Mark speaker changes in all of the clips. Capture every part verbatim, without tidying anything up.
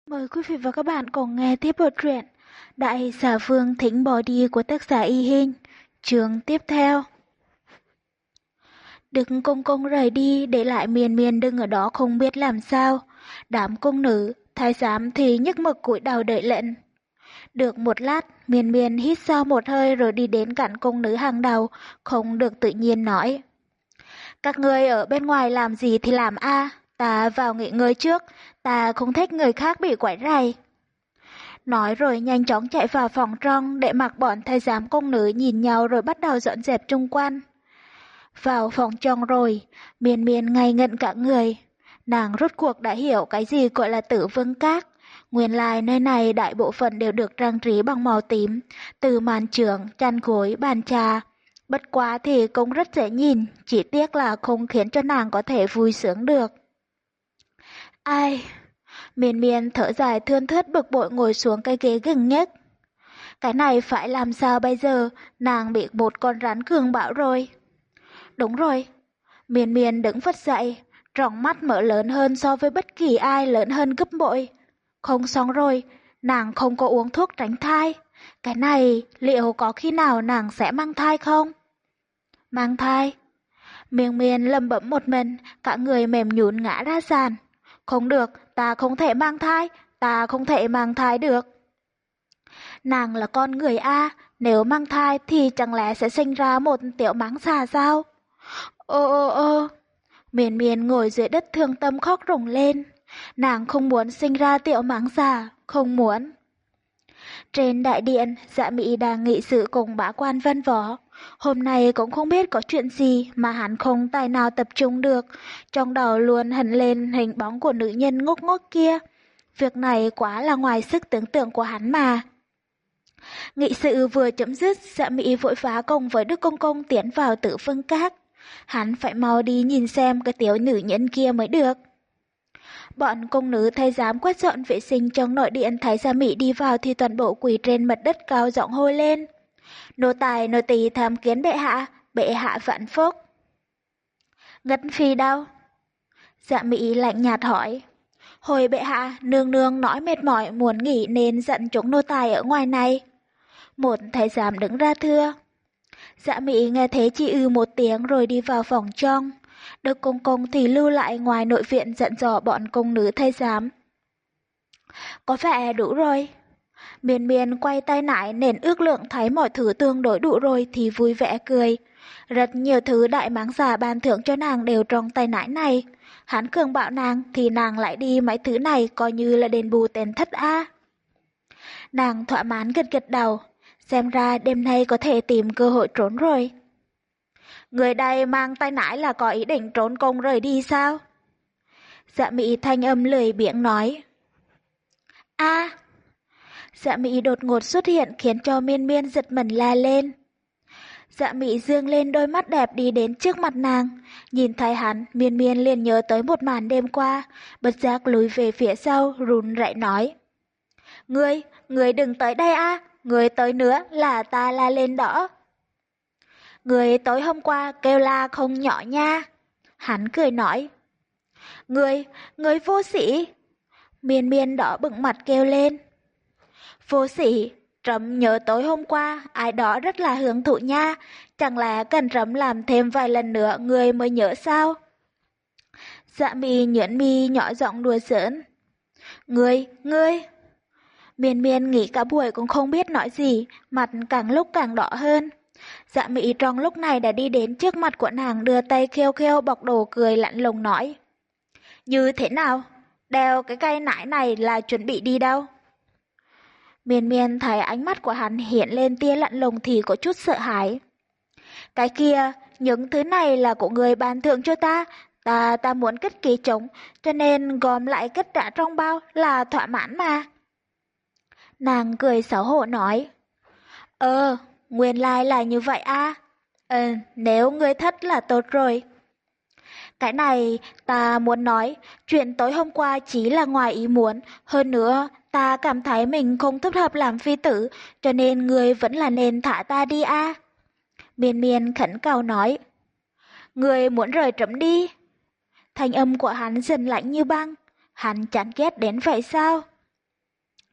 Speaker 1: Mời quý vị và các bạn cùng nghe tiếp bộ truyện Đại xà vương thỉnh bỏ đi của tác giả Y Hinh. Chương tiếp theo. Đức công công rời đi để lại Miên Miên đứng ở đó không biết làm sao. Đám cung nữ, thái giám thì nhấc mực cúi đầu đợi lệnh. Được một lát, Miên Miên hít sâu một hơi rồi đi đến cạnh cung nữ hàng đầu, không được tự nhiên nói. Các ngươi ở bên ngoài làm gì thì làm a, ta vào nghỉ ngơi trước, ta không thích người khác bị quấy rầy. Nói rồi nhanh chóng chạy vào phòng trong để mặc bọn thái giám công nữ nhìn nhau rồi bắt đầu dọn dẹp chung quanh. Vào phòng trong rồi, Miên Miên ngây ngẩn cả người. Nàng rốt cuộc đã hiểu cái gì gọi là Tử Vương Các. Nguyên lai nơi này đại bộ phận đều được trang trí bằng màu tím, từ màn trướng, chăn gối, bàn trà. Bất quá thì cũng rất dễ nhìn, chỉ tiếc là không khiến cho nàng có thể vui sướng được. Ai... Miên Miên thở dài thươn thướt bực bội ngồi xuống cái ghế gần nhất. Cái này phải làm sao bây giờ, nàng bị một con rắn cường bạo rồi. Đúng rồi, Miên Miên đứng phật dậy, tròng mắt mở lớn hơn so với bất kỳ ai, lớn hơn gấp bội. Không xong rồi, nàng không có uống thuốc tránh thai. Cái này liệu có khi nào nàng sẽ mang thai không? Mang thai? Miên Miên lẩm bẩm một mình, cả người mềm nhũn ngã ra sàn. Không được, ta không thể mang thai, ta không thể mang thai được. Nàng là con người A, nếu mang thai thì chẳng lẽ sẽ sinh ra một tiểu mãng xà sao? Ô ô ô, Miên Miên ngồi dưới đất thương tâm khóc ròng lên. Nàng không muốn sinh ra tiểu mãng xà, không muốn. Trên đại điện, Dạ Mỹ đang nghị sự cùng bá quan Văn Võ. Hôm nay cũng không biết có chuyện gì mà hắn không tài nào tập trung được, trong đầu luôn hằn lên hình bóng của nữ nhân ngốc ngốc kia. Việc này quá là ngoài sức tưởng tượng của hắn mà. Nghị sự vừa chấm dứt, Dạ Mỹ vội vã cùng với Đức Công Công tiến vào Tử Vương Các. Hắn phải mau đi nhìn xem cái tiểu nữ nhân kia mới được. Bọn công nữ thay giám quét dọn vệ sinh trong nội điện, thấy Dạ Mỹ đi vào thì toàn bộ quỳ trên mặt đất cao giọng hô lên. Nô tài nô tỳ tham kiến bệ hạ, bệ hạ vạn phúc. Ngất phi đâu? Dạ Mỹ lạnh nhạt hỏi. Hồi bệ hạ, nương nương nói mệt mỏi muốn nghỉ nên dặn chúng nô tài ở ngoài này. Một thái giám đứng ra thưa. Dạ Mỹ nghe thế chỉ ư một tiếng rồi đi vào phòng trong. Đức Công Công thì lưu lại ngoài nội viện dặn dò bọn công nữ thái giám. Có vẻ đủ rồi. Miên Miên quay tay lại nền ước lượng thấy mọi thứ tương đối đủ rồi thì vui vẻ cười. Rất nhiều thứ đại mãng xà ban thưởng cho nàng đều trong tay nải này. Hắn cường bạo nàng thì nàng lại đi mấy thứ này coi như là đền bù tên thất A. Nàng thỏa mãn gật gật đầu. Xem ra đêm nay có thể tìm cơ hội trốn rồi. Người đây mang tay nải là có ý định trốn công rời đi sao? Dạ Mỹ thanh âm lười biếng nói. A. Dạ Mỹ đột ngột xuất hiện khiến cho Miên Miên giật mình la lên. Dạ Mỹ dương lên đôi mắt đẹp đi đến trước mặt nàng. Nhìn thấy hắn, Miên Miên liền nhớ tới một màn đêm qua, bất giác lùi về phía sau, run rẩy nói. Ngươi, ngươi đừng tới đây a, ngươi tới nữa là ta la lên đó. Ngươi tối hôm qua kêu la không nhỏ nha. Hắn cười nói. Ngươi, ngươi vô sĩ. Miên Miên đỏ bừng mặt kêu lên. Vô sĩ, trẫm nhớ tối hôm qua ai đó rất là hưởng thụ nha, chẳng lẽ cần trẫm làm thêm vài lần nữa người mới nhớ sao? Dạ Mỹ nhuyễn mi nhỏ giọng đùa giỡn. Ngươi, ngươi. Miên Miên nghĩ cả buổi cũng không biết nói gì, mặt càng lúc càng đỏ hơn. Dạ Mỹ trong lúc này đã đi đến trước mặt của nàng, đưa tay khêu khêu bọc đồ cười lạnh lùng nói. Như thế nào? Đeo cái cây nải này là chuẩn bị đi đâu? Miên Miên thấy ánh mắt của hắn hiện lên tia lạnh lùng thì có chút sợ hãi. Cái kia, những thứ này là của người ban thưởng cho ta, ta ta muốn cất kỹ chúng, cho nên gom lại cất trả trong bao là thỏa mãn mà. Nàng cười xấu hổ nói. Ờ, nguyên lai là như vậy à? Ờ, nếu ngươi thất là tốt rồi. Cái này ta muốn nói, chuyện tối hôm qua chỉ là ngoài ý muốn, hơn nữa ta cảm thấy mình không thích hợp làm phi tử, cho nên ngươi vẫn là nên thả ta đi a. Miên Miên khẩn cầu nói. Ngươi muốn rời trẫm đi. Thanh âm của hắn dần lạnh như băng, hắn chán ghét đến vậy sao?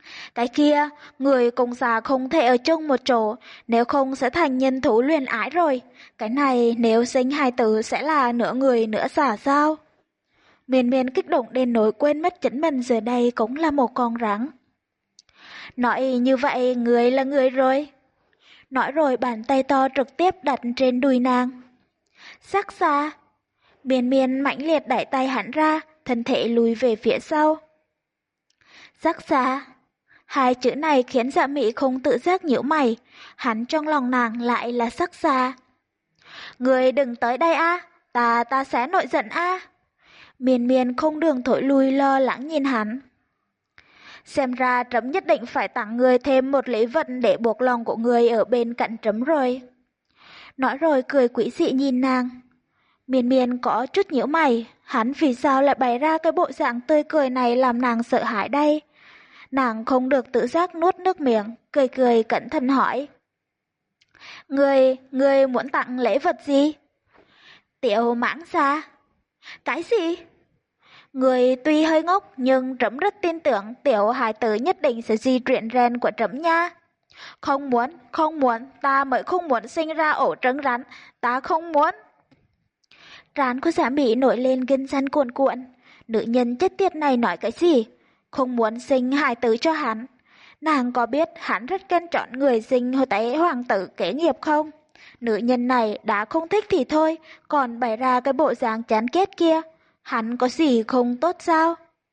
Speaker 1: Cái kia, người cùng già không thể ở chung một chỗ, nếu không sẽ thành nhân thú luyến ái rồi. Cái này nếu sinh hài tử sẽ là nửa người nửa già sao? Miên miên kích động đến nỗi quên mất chính mình giờ đây cũng là một con rắn. Nói như vậy người là người rồi. Nói rồi bàn tay to trực tiếp đặt trên đùi nàng. Sắc xa. Miên miên mãnh liệt đẩy tay hắn ra, thân thể lùi về phía sau. Sắc xa. Hai chữ này khiến Dạ Mị không tự giác nhíu mày, hắn trong lòng nàng lại là sắc xa. Người đừng tới đây a, ta ta sẽ nổi giận a. Miên miên không đường thổi lui lo lắng nhìn hắn. Xem ra trẫm nhất định phải tặng người thêm một lễ vật để buộc lòng của người ở bên cạnh trẫm rồi. Nói rồi cười quỷ dị nhìn nàng. Miên miên có chút nhíu mày, hắn vì sao lại bày ra cái bộ dạng tươi cười này làm nàng sợ hãi đây? Nàng không được tự giác nuốt nước miệng, cười cười cẩn thận hỏi. Người, người muốn tặng lễ vật gì? Tiểu mãng xa. Cái gì? Người tuy hơi ngốc nhưng trẫm rất tin tưởng tiểu hài tử nhất định sẽ di truyền gen của trẫm nha. Không muốn, không muốn, ta mới không muốn sinh ra ổ trứng rắn, ta không muốn. Trán của Dạ Mị nổi lên gân xanh cuồn cuộn, nữ nhân chết tiệt này nói cái gì? Không muốn sinh hài tử cho hắn. Nàng có biết hắn rất kén chọn người sinh hồi tế hoàng tử kế nghiệp không? Nữ nhân này đã không thích thì thôi, còn bày ra cái bộ dáng chán ghét kia. Hắn có gì không tốt sao?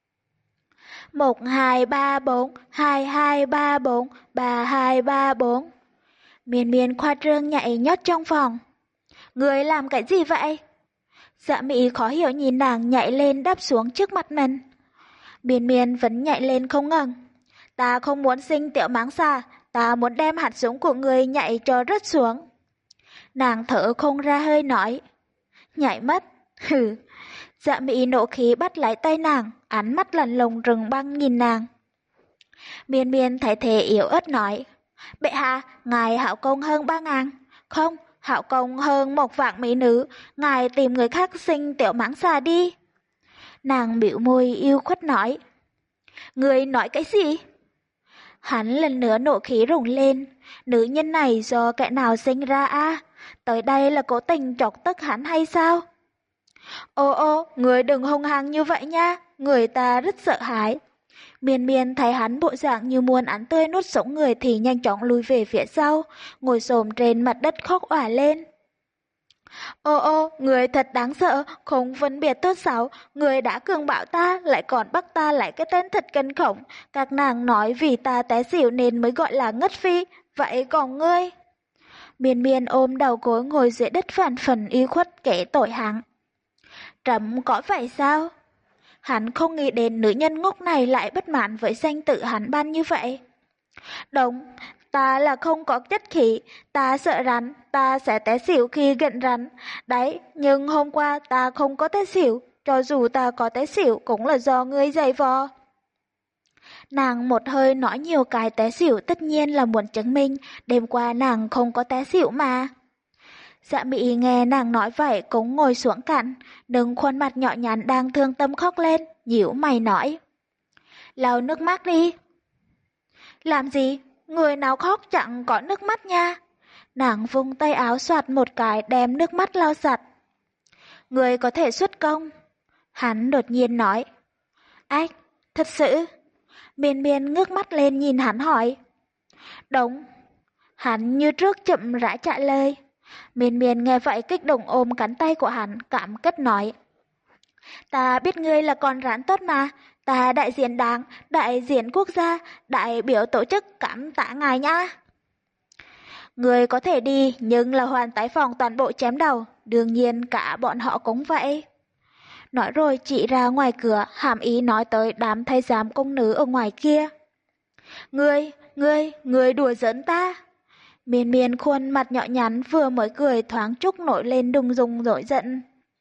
Speaker 1: Một, hai, ba, bốn, hai, hai, ba, bốn, ba, hai, ba, bốn. Miên miên khoa trương nhảy nhót trong phòng. Người làm cái gì vậy? Dạ Mị khó hiểu nhìn nàng nhảy lên đáp xuống trước mặt mình. Miên miên vẫn nhảy lên không ngừng. Ta không muốn sinh tiểu mãng xà, ta muốn đem hạt giống của người nhảy cho rớt xuống. Nàng thở không ra hơi nói. Nhảy mất, hừ. Dạ Mị nộ khí bắt lấy tay nàng, ánh mắt lạnh lùng rừng băng nhìn nàng. Miên miên thấy thế yếu ớt nói. Bệ hạ, ngài hảo công hơn ba ngàn. Không, hảo công hơn một vạn mỹ nữ, ngài tìm người khác sinh tiểu mãng xà đi. Nàng bĩu môi yêu khuất nói. Người nói cái gì? Hắn lần nữa nộ khí rùng lên. Nữ nhân này do kẻ nào sinh ra a? À? Tới đây là cố tình chọc tức hắn hay sao? Ô ô, người đừng hung hăng như vậy nha, người ta rất sợ hãi. Miên miên thấy hắn bộ dạng như muốn ăn tươi nuốt sống người thì nhanh chóng lùi về phía sau, ngồi xổm trên mặt đất khóc òa lên. Ô ô, người thật đáng sợ, không phân biệt tốt xấu, người đã cường bạo ta, lại còn bắt ta lại cái tên thật kinh khủng. Các nàng nói vì ta té xỉu nên mới gọi là ngất phi, vậy còn ngươi? Miên miên ôm đầu gối ngồi dưới đất phản phần y khuất kể tội hắn. Trẫm có phải sao? Hắn không nghĩ đến nữ nhân ngốc này lại bất mãn với danh tự hắn ban như vậy. Đúng, ta là không có chất khí, ta sợ rắn, ta sẽ té xỉu khi gần rắn. Đấy, nhưng hôm qua ta không có té xỉu, cho dù ta có té xỉu cũng là do ngươi giày vò. Nàng một hơi nói nhiều cái té xỉu tất nhiên là muốn chứng minh, đêm qua nàng không có té xỉu mà. Dạ Mị nghe nàng nói vậy cũng ngồi xuống cạnh, nâng khuôn mặt nhỏ nhắn đang thương tâm khóc lên, nhíu mày nói. Lau nước mắt đi. Làm gì? Người nào khóc chẳng có nước mắt nha. Nàng vung tay áo soạt một cái đem nước mắt lau sạch. Người có thể xuất công. Hắn đột nhiên nói. Ách, thật sự? Miên miên ngước mắt lên nhìn hắn hỏi. Đúng. Hắn như trước chậm rãi trả lời. Miên miên nghe vậy kích động ôm cánh tay của hắn, cảm kích nói. Ta biết ngươi là con rắn tốt mà, ta đại diện đảng, đại diện quốc gia, đại biểu tổ chức cảm tạ ngài nha. Ngươi có thể đi, nhưng là hoàn tái phòng toàn bộ chém đầu, đương nhiên cả bọn họ cũng vậy. Nói rồi chỉ ra ngoài cửa, hàm ý nói tới đám thái giám công nữ ở ngoài kia. Ngươi, ngươi, ngươi đùa giỡn ta. Miên miên khuôn mặt nhỏ nhắn vừa mới cười thoáng chốc nổi lên đùng rùng dội giận.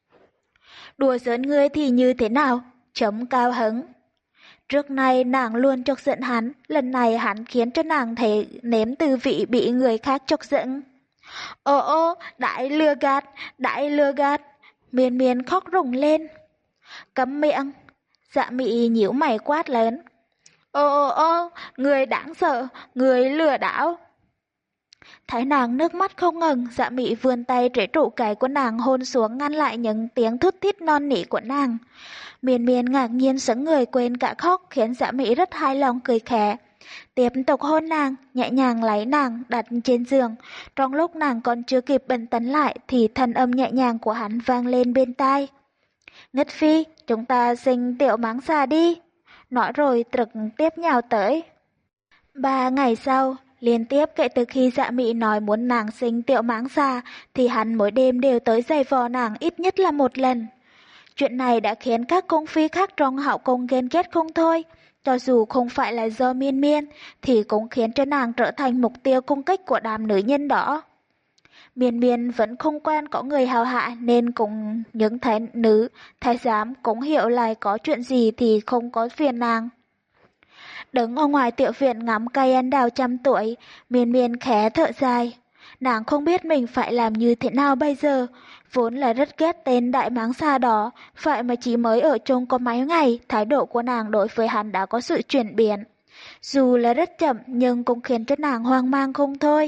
Speaker 1: Đùa giỡn ngươi thì như thế nào? Chấm cao hứng. Trước nay nàng luôn chọc giận hắn, lần này hắn khiến cho nàng thấy nếm tư vị bị người khác chọc giận. Ô ô, đại lừa gạt, đại lừa gạt. Miên miên khóc rùng lên. Cấm miệng. Dạ Mị nhíu mày quát lớn. Ô ô ô, người đáng sợ, người lừa đảo. Thấy nàng nước mắt không ngừng, Dạ Mị vươn tay trễ trụ cái của nàng hôn xuống ngăn lại những tiếng thút thít non nỉ của nàng. Miên Miên ngạc nhiên sững người quên cả khóc khiến Dạ Mị rất hài lòng cười khẽ. Tiếp tục hôn nàng, nhẹ nhàng lấy nàng đặt trên giường. Trong lúc nàng còn chưa kịp bình tĩnh lại thì thanh âm nhẹ nhàng của hắn vang lên bên tai. Ngất Phi, chúng ta sinh tiểu mãng xà đi. Nói rồi trực tiếp nhào tới. Ba ngày sau, liên tiếp kể từ khi Dạ Mị nói muốn nàng sinh tiểu mãng xà thì hắn mỗi đêm đều tới giày vò nàng ít nhất là một lần. Chuyện này đã khiến các cung phi khác trong hậu cung ghen ghét không thôi. Cho dù không phải là do Miên Miên thì cũng khiến cho nàng trở thành mục tiêu công kích của đám nữ nhân đó. Miên Miên vẫn không quen có người hầu hạ nên cũng những thái nữ, thái giám cũng hiểu lại có chuyện gì thì không có phiền nàng. Đứng ở ngoài tiểu viện ngắm cây anh đào trăm tuổi, Miên Miên khẽ thở dài. Nàng không biết mình phải làm như thế nào bây giờ, vốn là rất ghét tên đại mãng xà đó, vậy mà chỉ mới ở chung có mấy ngày, thái độ của nàng đối với hắn đã có sự chuyển biến. Dù là rất chậm nhưng cũng khiến cho nàng hoang mang không thôi.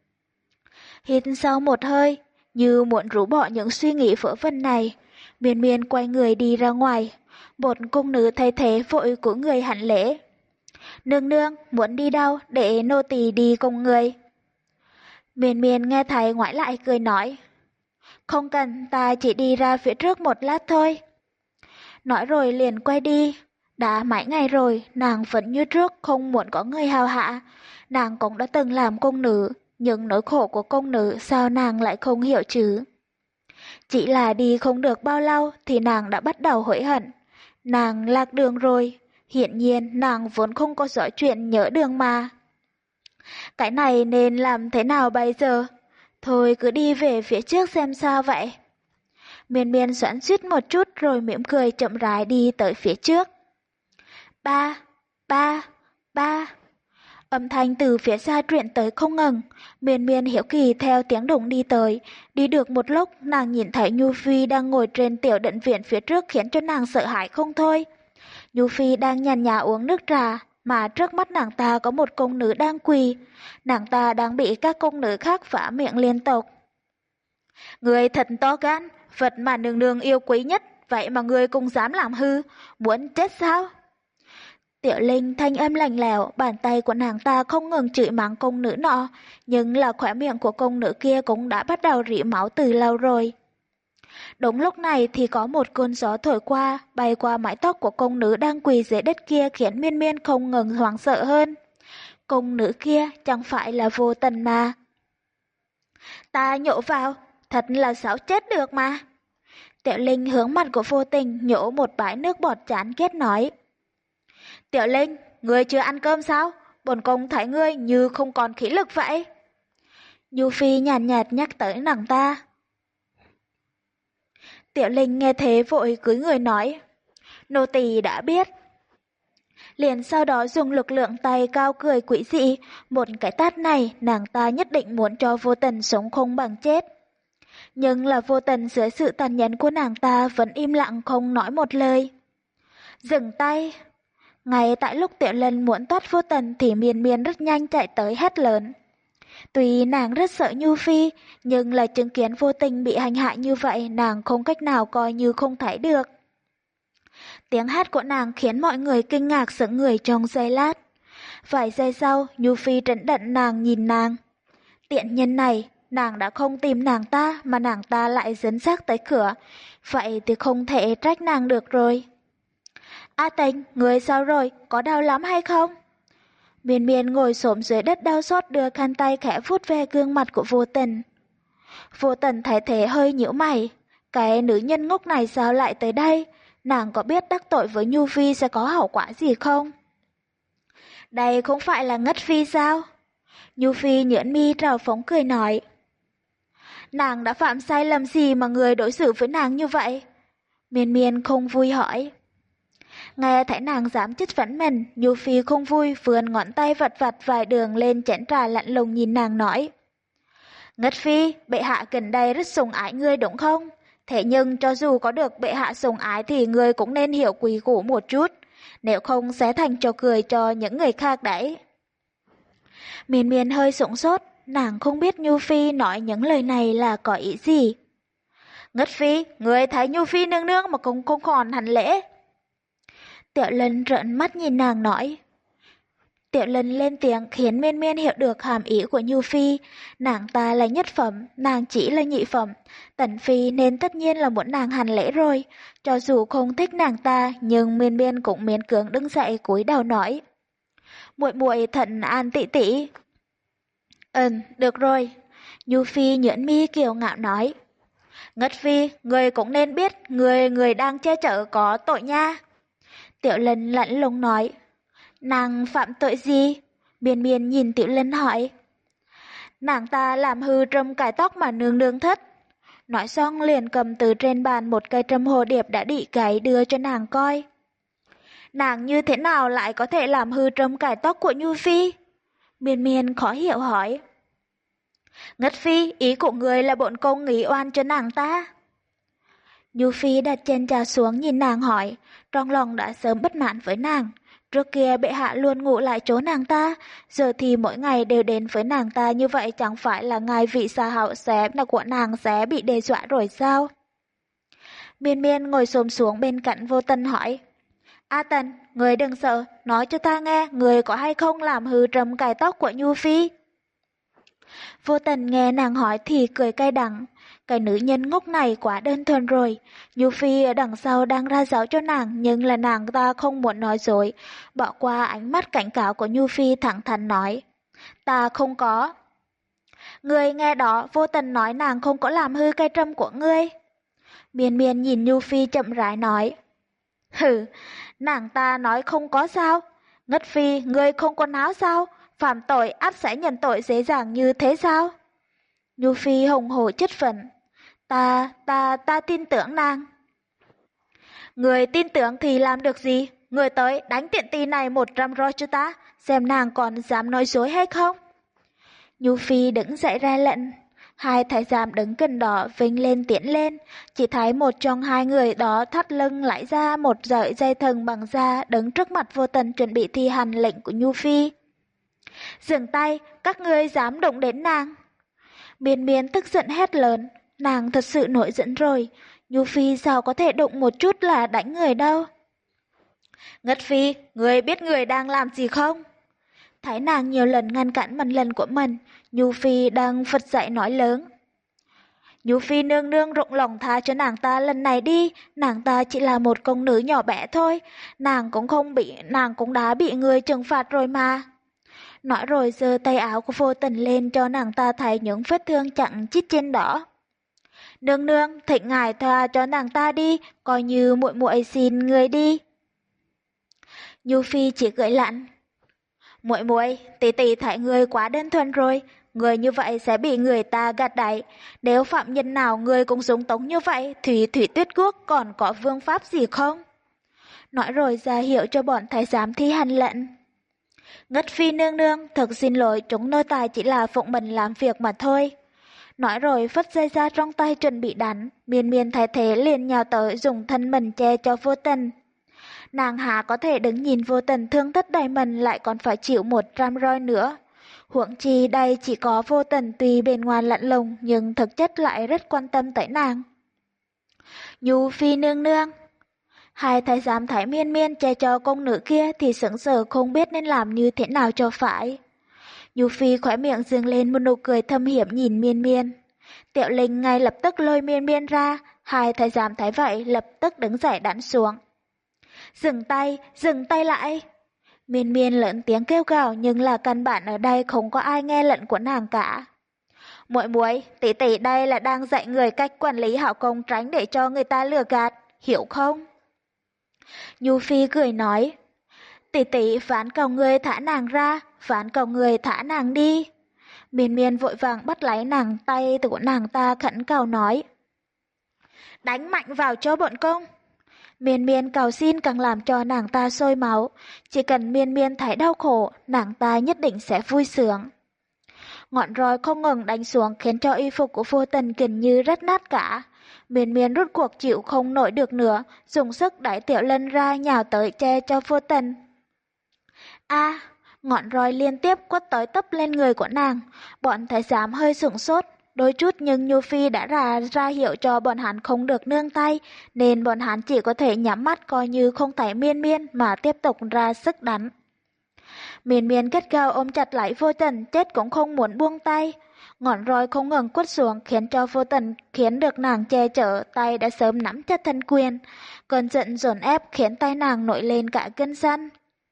Speaker 1: Hít sâu một hơi, như muốn rũ bỏ những suy nghĩ vớ vẩn này, Miên Miên quay người đi ra ngoài. Một cung nữ thay thế vội của người hành lễ. Nương nương, muốn đi đâu để nô tỳ đi cùng người? Miên Miên nghe thầy ngoái lại cười nói. Không cần, ta chỉ đi ra phía trước một lát thôi. Nói rồi liền quay đi. Đã mấy ngày rồi, nàng vẫn như trước không muốn có người hầu hạ. Nàng cũng đã từng làm cung nữ, nhưng nỗi khổ của cung nữ sao nàng lại không hiểu chứ? Chỉ là đi không được bao lâu thì nàng đã bắt đầu hối hận. Nàng lạc đường rồi, hiển nhiên nàng vốn không có giỏi chuyện nhớ đường mà. Cái này nên làm thế nào bây giờ? Thôi cứ đi về phía trước xem sao vậy. Miên Miên xoắn xuýt một chút rồi mỉm cười chậm rãi đi tới phía trước. Ba, ba, ba. Âm thanh từ phía xa truyền tới không ngừng. Miên Miên hiếu kỳ theo tiếng đùng đi tới. Đi được một lúc nàng nhìn thấy Nhu Phi đang ngồi trên tiểu định viện phía trước khiến cho nàng sợ hãi không thôi. Nhu Phi đang nhàn nhã uống nước trà, mà trước mắt nàng ta có một cung nữ đang quỳ. Nàng ta đang bị các cung nữ khác phá miệng liên tục. Người thật to gan, vật mà nương nương yêu quý nhất, vậy mà người cũng dám làm hư, muốn chết sao? Tiểu Linh thanh âm lạnh lẽo, bàn tay của nàng ta không ngừng chửi mắng cung nữ nọ, nhưng là khóe miệng của cung nữ kia cũng đã bắt đầu rỉ máu từ lâu rồi. Đúng lúc này thì có một cơn gió thổi qua, bay qua mái tóc của cung nữ đang quỳ dưới đất kia khiến Miên Miên không ngừng hoảng sợ hơn. Cung nữ kia chẳng phải là Vô Tình mà. Ta nhổ vào, thật là xáo chết được mà. Tiểu Linh hướng mặt của Vô Tình nhổ một bãi nước bọt chán ghét nói. Tiểu Linh, ngươi chưa ăn cơm sao? Bổn cung thấy ngươi như không còn khí lực vậy. Nhu Phi nhàn nhạt, nhạt nhắc tới nàng ta. Tiểu Linh nghe thế vội cúi người nói. Nô tỳ đã biết. Liền sau đó dùng lực lượng tay cao cười quỷ dị. Một cái tát này nàng ta nhất định muốn cho Vô Tình sống không bằng chết. Nhưng là Vô Tình dưới sự tàn nhẫn của nàng ta vẫn im lặng không nói một lời. Dừng tay. Ngay tại lúc Tiểu Linh muốn toát Vô Tình thì Miên Miên rất nhanh chạy tới hét lớn. Tuy nàng rất sợ Nhu Phi, nhưng là chứng kiến Vô Tình bị hành hạ như vậy nàng không cách nào coi như không thấy được. Tiếng hát của nàng khiến mọi người kinh ngạc sững người trong giây lát. Vài giây sau, Nhu Phi trấn đận nàng nhìn nàng. Tiện nhân này, nàng đã không tìm nàng ta mà nàng ta lại dẫn xác tới cửa, vậy thì không thể trách nàng được rồi. A Tình, người sao rồi, có đau lắm hay không? Miên Miên ngồi xổm dưới đất đau xót đưa khăn tay khẽ vuốt ve gương mặt của Vô Tình. Vô Tình thấy thế hơi nhíu mày, cái nữ nhân ngốc này sao lại tới đây? Nàng có biết đắc tội với Nhu Phi sẽ có hậu quả gì không? Đây không phải là Ngất Phi sao? Nhu Phi nhớn mi trào phóng cười nói. Nàng đã phạm sai lầm gì mà người đối xử với nàng như vậy? Miên Miên không vui hỏi. Nghe thấy nàng dám chất vấn mình, Nhu Phi không vui vươn ngón tay vặt vặt vài đường lên chén trà lạnh lùng nhìn nàng nói. Ngất Phi, bệ hạ gần đây rất sủng ái ngươi đúng không? Thế nhưng cho dù có được bệ hạ sủng ái thì ngươi cũng nên hiểu quý củ một chút. nếu không sẽ thành trò cười cho những người khác đấy. Miên Miên hơi sửng sốt, nàng không biết Nhu Phi nói những lời này là có ý gì. Ngất Phi, người thấy Nhu Phi nương nương mà cũng không còn hành lễ. Tiểu Linh trợn mắt nhìn nàng nói. Tiểu Linh lên tiếng khiến Miên Miên hiểu được hàm ý của Nhu Phi. Nàng ta là nhất phẩm, nàng chỉ là nhị phẩm. Tần Phi nên tất nhiên là muốn nàng hành lễ rồi. Cho dù không thích nàng ta, nhưng Miên Miên cũng miễn cưỡng đứng dậy cúi đầu nói. Muội muội thận an tỷ tỷ. Ừm, được rồi. Nhu Phi nhuyễn mi kiều ngạo nói. Ngất Phi, người cũng nên biết người người đang che chở có tội nha. Tiểu Linh lạnh lùng nói. Nàng phạm tội gì? Miên Miên nhìn Tiểu Linh hỏi. Nàng ta làm hư trâm cài tóc mà nương nương thất. Nói xong liền cầm từ trên bàn một cây trâm hồ điệp đã bị cài đưa cho nàng coi. Nàng như thế nào lại có thể làm hư trâm cài tóc của Nhu Phi? Miên Miên khó hiểu hỏi. Ngất Phi, ý của người là bổn cung nghĩ oan cho nàng ta. Nhu Phi đặt chân trà xuống nhìn nàng hỏi, trong lòng đã sớm bất mãn với nàng. Trước kia bệ hạ luôn ngủ lại chỗ nàng ta, giờ thì mỗi ngày đều đến với nàng ta như vậy chẳng phải là ngài vị xa hậu sẽ là của nàng sẽ bị đe dọa rồi sao? Miên Miên ngồi xổm xuống bên cạnh Vô Tần hỏi. A Tần, người đừng sợ, nói cho ta nghe, người có hay không làm hư trầm cài tóc của Nhu Phi? Vô Tần nghe nàng hỏi thì cười cay đắng. Cái nữ nhân ngốc này quá đơn thuần rồi. Nhu Phi ở đằng sau đang ra giáo cho nàng, nhưng là nàng ta không muốn nói dối. Bỏ qua ánh mắt cảnh cáo của Nhu Phi thẳng thắn nói. Ta không có. Người nghe đó, Vô Tần nói nàng không có làm hư cây trâm của ngươi. Miên Miên nhìn Nhu Phi chậm rãi nói. Hừ, nàng ta nói không có sao? Ngất Phi, ngươi không có náo sao? Phạm tội ắt sẽ nhận tội dễ dàng như thế sao? Nhu Phi hùng hổ chất phấn. Ta, ta, ta tin tưởng nàng. Người tin tưởng thì làm được gì? Người tới đánh tiện tì này một trăm roi cho ta, xem nàng còn dám nói dối hay không? Nhu Phi đứng dậy ra lệnh. Hai thái giám đứng gần đó vinh lên tiến lên, chỉ thấy một trong hai người đó thắt lưng lại ra một sợi dây thừng bằng da đứng trước mặt Vô Tần chuẩn bị thi hành lệnh của Nhu Phi. Dừng tay, các ngươi dám động đến nàng. Miên Miên tức giận hét lớn, nàng thật sự nổi giận rồi, Nhu Phi sao có thể đụng một chút là đánh người đâu. Ngất Phi, người biết người đang làm gì không? Thấy nàng nhiều lần ngăn cản mệnh lệnh của mình, Nhu Phi đang phật dậy nói lớn. Nhu Phi nương nương rộng lòng tha cho nàng ta lần này đi, nàng ta chỉ là một công nữ nhỏ bé thôi, nàng cũng không bị, nàng cũng đã bị người trừng phạt rồi mà. Nói rồi giơ tay áo của Vô Tình lên cho nàng ta thấy những vết thương chặn chít trên đó. Nương nương, thỉnh ngài tha cho nàng ta đi, coi như muội muội xin người đi. Nhu Phi chỉ cười lạnh. Muội muội, tỷ tỷ thấy người quá đơn thuần rồi, người như vậy sẽ bị người ta gạt đẩy. Nếu phạm nhân nào người cũng giống tống như vậy, thì Thủy Tuyết Quốc còn có vương pháp gì không? Nói rồi ra hiệu cho bọn thái giám thi hành lệnh. Ngất Phi nương nương, thật xin lỗi, chúng nô tài chỉ là phụng mệnh làm việc mà thôi. Nói rồi vất dây ra trong tay chuẩn bị đánh, Miên Miên thay thế liền nhào tới dùng thân mình che cho Vô Tình. Nàng hạ có thể đứng nhìn Vô Tình thương tất đầy mình lại còn phải chịu một trăm roi nữa. Huống chi đây chỉ có Vô Tình tuy bên ngoài lạnh lùng nhưng thực chất lại rất quan tâm tới nàng. Nhu Phi nương nương. Hai thái giám thấy Miên Miên che cho công nữ kia thì sững sờ không biết nên làm như thế nào cho phải. Nhu Phi khóe miệng dương lên một nụ cười thâm hiểm nhìn Miên Miên. Tiểu Linh ngay lập tức lôi Miên Miên ra, hai thái giám thấy vậy lập tức đứng dậy đánh xuống. Dừng tay, dừng tay lại. Miên Miên lớn tiếng kêu gào nhưng là căn bản ở đây không có ai nghe lệnh của nàng cả. Muội muội, tỷ tỷ đây là đang dạy người cách quản lý hảo công tránh để cho người ta lừa gạt, hiểu không? Nhu Phi cười nói, tỷ tỷ phán cầu người thả nàng ra, phán cầu người thả nàng đi. Miên Miên vội vàng bắt lấy nàng tay của nàng ta khẩn cầu nói, đánh mạnh vào cho bọn công. Miên Miên cầu xin càng làm cho nàng ta sôi máu, chỉ cần Miên Miên thấy đau khổ, nàng ta nhất định sẽ vui sướng. Ngọn roi không ngừng đánh xuống khiến cho y phục của Vô Tình gần như rách nát cả. Miên Miên rút cuộc chịu không nổi được nữa, dùng sức đẩy Tiểu Lân ra nhào tới che cho Vô Tình. A, ngọn roi liên tiếp quất tới tấp lên người của nàng, bọn thái giám hơi sửng sốt, đôi chút nhưng Nhu Phi đã ra ra hiệu cho bọn hắn không được nương tay, nên bọn hắn chỉ có thể nhắm mắt coi như không thấy Miên Miên mà tiếp tục ra sức đánh. Miên Miên kết gao ôm chặt lấy Vô Tình, chết cũng không muốn buông tay. Ngọn roi không ngừng quất xuống khiến cho Vô Tình khiến được nàng che chở, tay đã sớm nắm chặt thân quyền. Cơn giận dồn ép khiến tay nàng nổi lên cả gân xanh.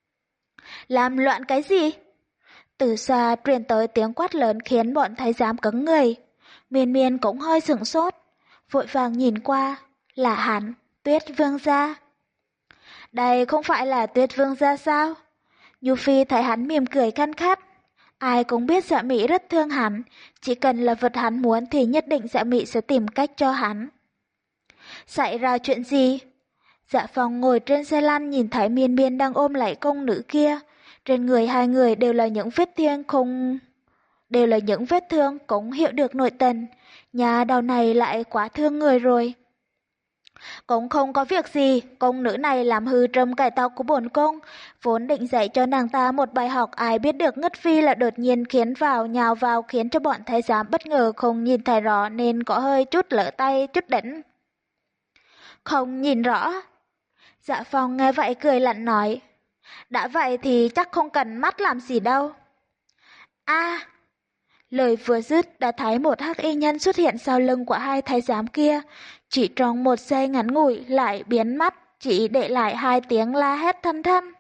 Speaker 1: Làm loạn cái gì? Từ xa truyền tới tiếng quát lớn khiến bọn thái giám cứng người. Miên Miên cũng hơi sửng sốt, vội vàng nhìn qua, là hắn, Tuyết Vương gia. Đây không phải là Tuyết Vương gia sao? Nhu Phi thấy hắn mỉm cười khanh khách. Ai cũng biết Dạ Mị rất thương hắn, chỉ cần là vật hắn muốn thì nhất định Dạ Mị sẽ tìm cách cho hắn. Xảy ra chuyện gì? Dạ Phong ngồi trên xe lăn nhìn thấy Miên Miên đang ôm lấy công nữ kia. Trên người hai người đều là những vết thương không... đều là những vết thương cũng hiểu được nội tình. Nhà đầu này lại quá thương người rồi. Cũng không có việc gì, công nữ này làm hư trầm cải tóc của bổn cung, vốn định dạy cho nàng ta một bài học, ai biết được Ngất Phi là đột nhiên khiến vào, nhào vào khiến cho bọn thái giám bất ngờ không nhìn thấy rõ nên có hơi chút lỡ tay, chút đỉnh. Không nhìn rõ. Dạ Phong nghe vậy cười lạnh nói, đã vậy thì chắc không cần mắt làm gì đâu. A, lời vừa dứt đã thấy một hắc y nhân xuất hiện sau lưng của hai thái giám kia, chỉ trong một giây ngắn ngủi lại biến mất, chỉ để lại hai tiếng la hét thân thân.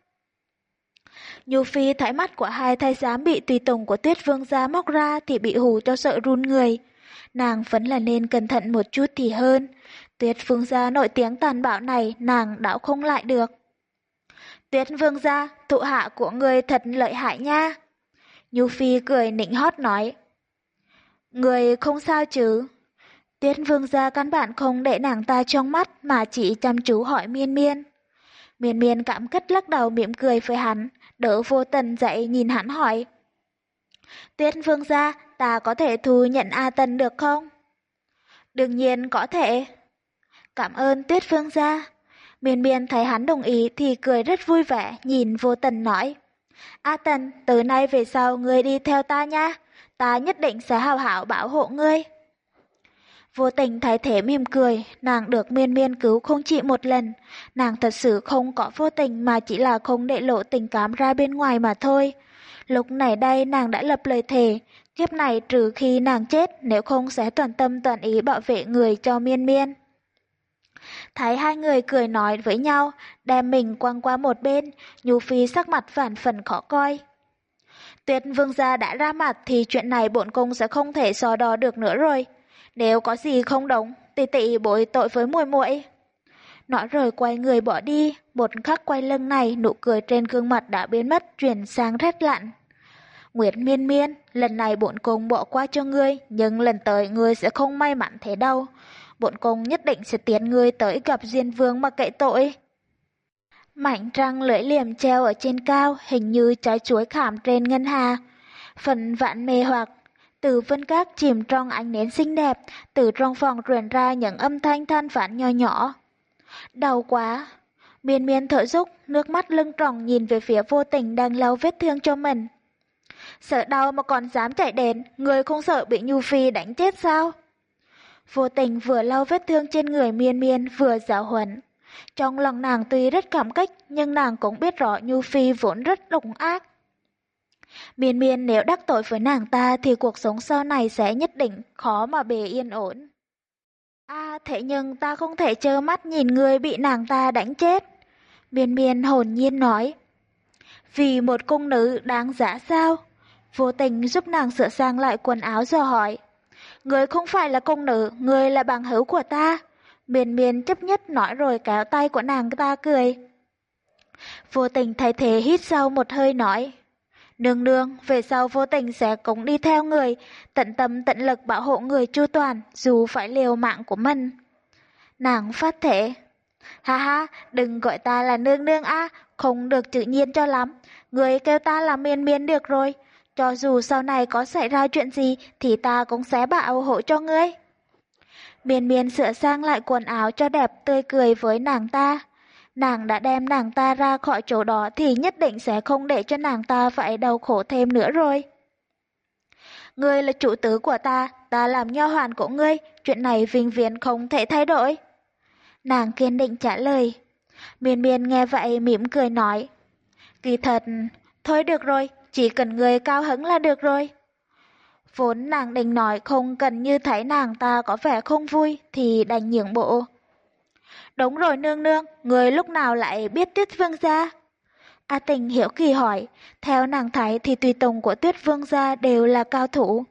Speaker 1: Nhu Phi thấy mắt của hai thái giám bị tùy tùng của Tuyết Vương gia móc ra thì bị hù cho sợ run người. Nàng vẫn là nên cẩn thận một chút thì hơn. Tuyết Vương gia nổi tiếng tàn bạo này nàng đảo không lại được. Tuyết Vương gia, thụ hạ của người thật lợi hại nha. Nhu Phi cười nịnh hót nói. Người không sao chứ? Tuyết Vương gia căn bản không để nàng ta trong mắt mà chỉ chăm chú hỏi Miên Miên. Miên Miên cảm kích lắc đầu mỉm cười với hắn, đỡ Vô Tình dậy nhìn hắn hỏi. Tuyết Vương gia, ta có thể thu nhận A Tần được không? Đương nhiên có thể. Cảm ơn Tuyết Vương gia. Miên Miên thấy hắn đồng ý thì cười rất vui vẻ, nhìn Vô Tình nói. A Tần, từ nay về sau ngươi đi theo ta nha, ta nhất định sẽ hào hảo bảo hộ ngươi. Vô Tình thấy thế mỉm cười, nàng được Miên Miên cứu không chỉ một lần, nàng thật sự không có vô tình mà chỉ là không để lộ tình cảm ra bên ngoài mà thôi. Lúc này đây nàng đã lập lời thề, kiếp này trừ khi nàng chết, nếu không sẽ toàn tâm toàn ý bảo vệ người cho Miên Miên. Thấy hai người cười nói với nhau, đem mình quăng qua một bên, Nhu Phi sắc mặt phản phần khó coi. Tuyết Vương gia đã ra mặt thì chuyện này bổn cung sẽ không thể so đo được nữa rồi. Nếu có gì không đúng, tỷ tỷ bội tội với muội muội. Nói rồi quay người bỏ đi, một khắc quay lưng này nụ cười trên gương mặt đã biến mất chuyển sang rét lạnh. Nguyệt Miên Miên, lần này bổn cung bỏ qua cho ngươi, nhưng lần tới ngươi sẽ không may mắn thế đâu. Bổn cung nhất định sẽ tiến ngươi tới gặp Diên Vương mà kệ tội. Mảnh trăng lưỡi liềm treo ở trên cao, hình như trái chuối khảm trên ngân hà. Phần vạn mê hoặc, từ vân các chìm trong ánh nến xinh đẹp, từ trong phòng truyền ra những âm thanh than vãn nho nhỏ. Đau quá! Miên Miên thở dốc, nước mắt lưng tròng nhìn về phía Vô Tình đang lau vết thương cho mình. Sợ đau mà còn dám chạy đến, người không sợ bị Nhu Phi đánh chết sao? Vô Tình vừa lau vết thương trên người Miên Miên vừa giáo huấn. Trong lòng nàng tuy rất cảm kích nhưng nàng cũng biết rõ Nhu Phi vốn rất độc ác. Miên Miên nếu đắc tội với nàng ta thì cuộc sống sau này sẽ nhất định khó mà bề yên ổn. À thế nhưng ta không thể trơ mắt nhìn người bị nàng ta đánh chết. Miên Miên hồn nhiên nói. Vì một cung nữ đáng giá sao? Vô Tình giúp nàng sửa sang lại quần áo rồi hỏi. Người không phải là cung nữ, người là bằng hữu của ta. Miên Miên chấp nhất nói rồi kéo tay của nàng ta cười. Vô Tình thay thế hít sâu một hơi nói. Nương nương, về sau Vô Tình sẽ cũng đi theo người, tận tâm tận lực bảo hộ người chu toàn, dù phải liều mạng của mình. Nàng phát thể. Ha ha, đừng gọi ta là nương nương a, không được tự nhiên cho lắm. Người kêu ta là Miên Miên được rồi. Cho dù sau này có xảy ra chuyện gì thì ta cũng sẽ bảo hộ cho ngươi. Miên Miên sửa sang lại quần áo cho đẹp tươi cười với nàng ta. Nàng đã đem nàng ta ra khỏi chỗ đó thì nhất định sẽ không để cho nàng ta phải đau khổ thêm nữa rồi. Ngươi là chủ tử của ta, ta làm nha hoàn của ngươi, chuyện này vĩnh viễn không thể thay đổi. Nàng kiên định trả lời. Miên Miên nghe vậy mỉm cười nói. Kỳ thật, thôi được rồi, chỉ cần ngươi cao hứng là được rồi. Vốn nàng định nói không cần như thấy nàng ta có vẻ không vui thì đành nhượng bộ. Đúng rồi nương nương, người lúc nào lại biết Tuyết Vương gia? A Tình hiểu kỳ hỏi, theo nàng thấy thì tùy tùng của Tuyết Vương gia đều là cao thủ.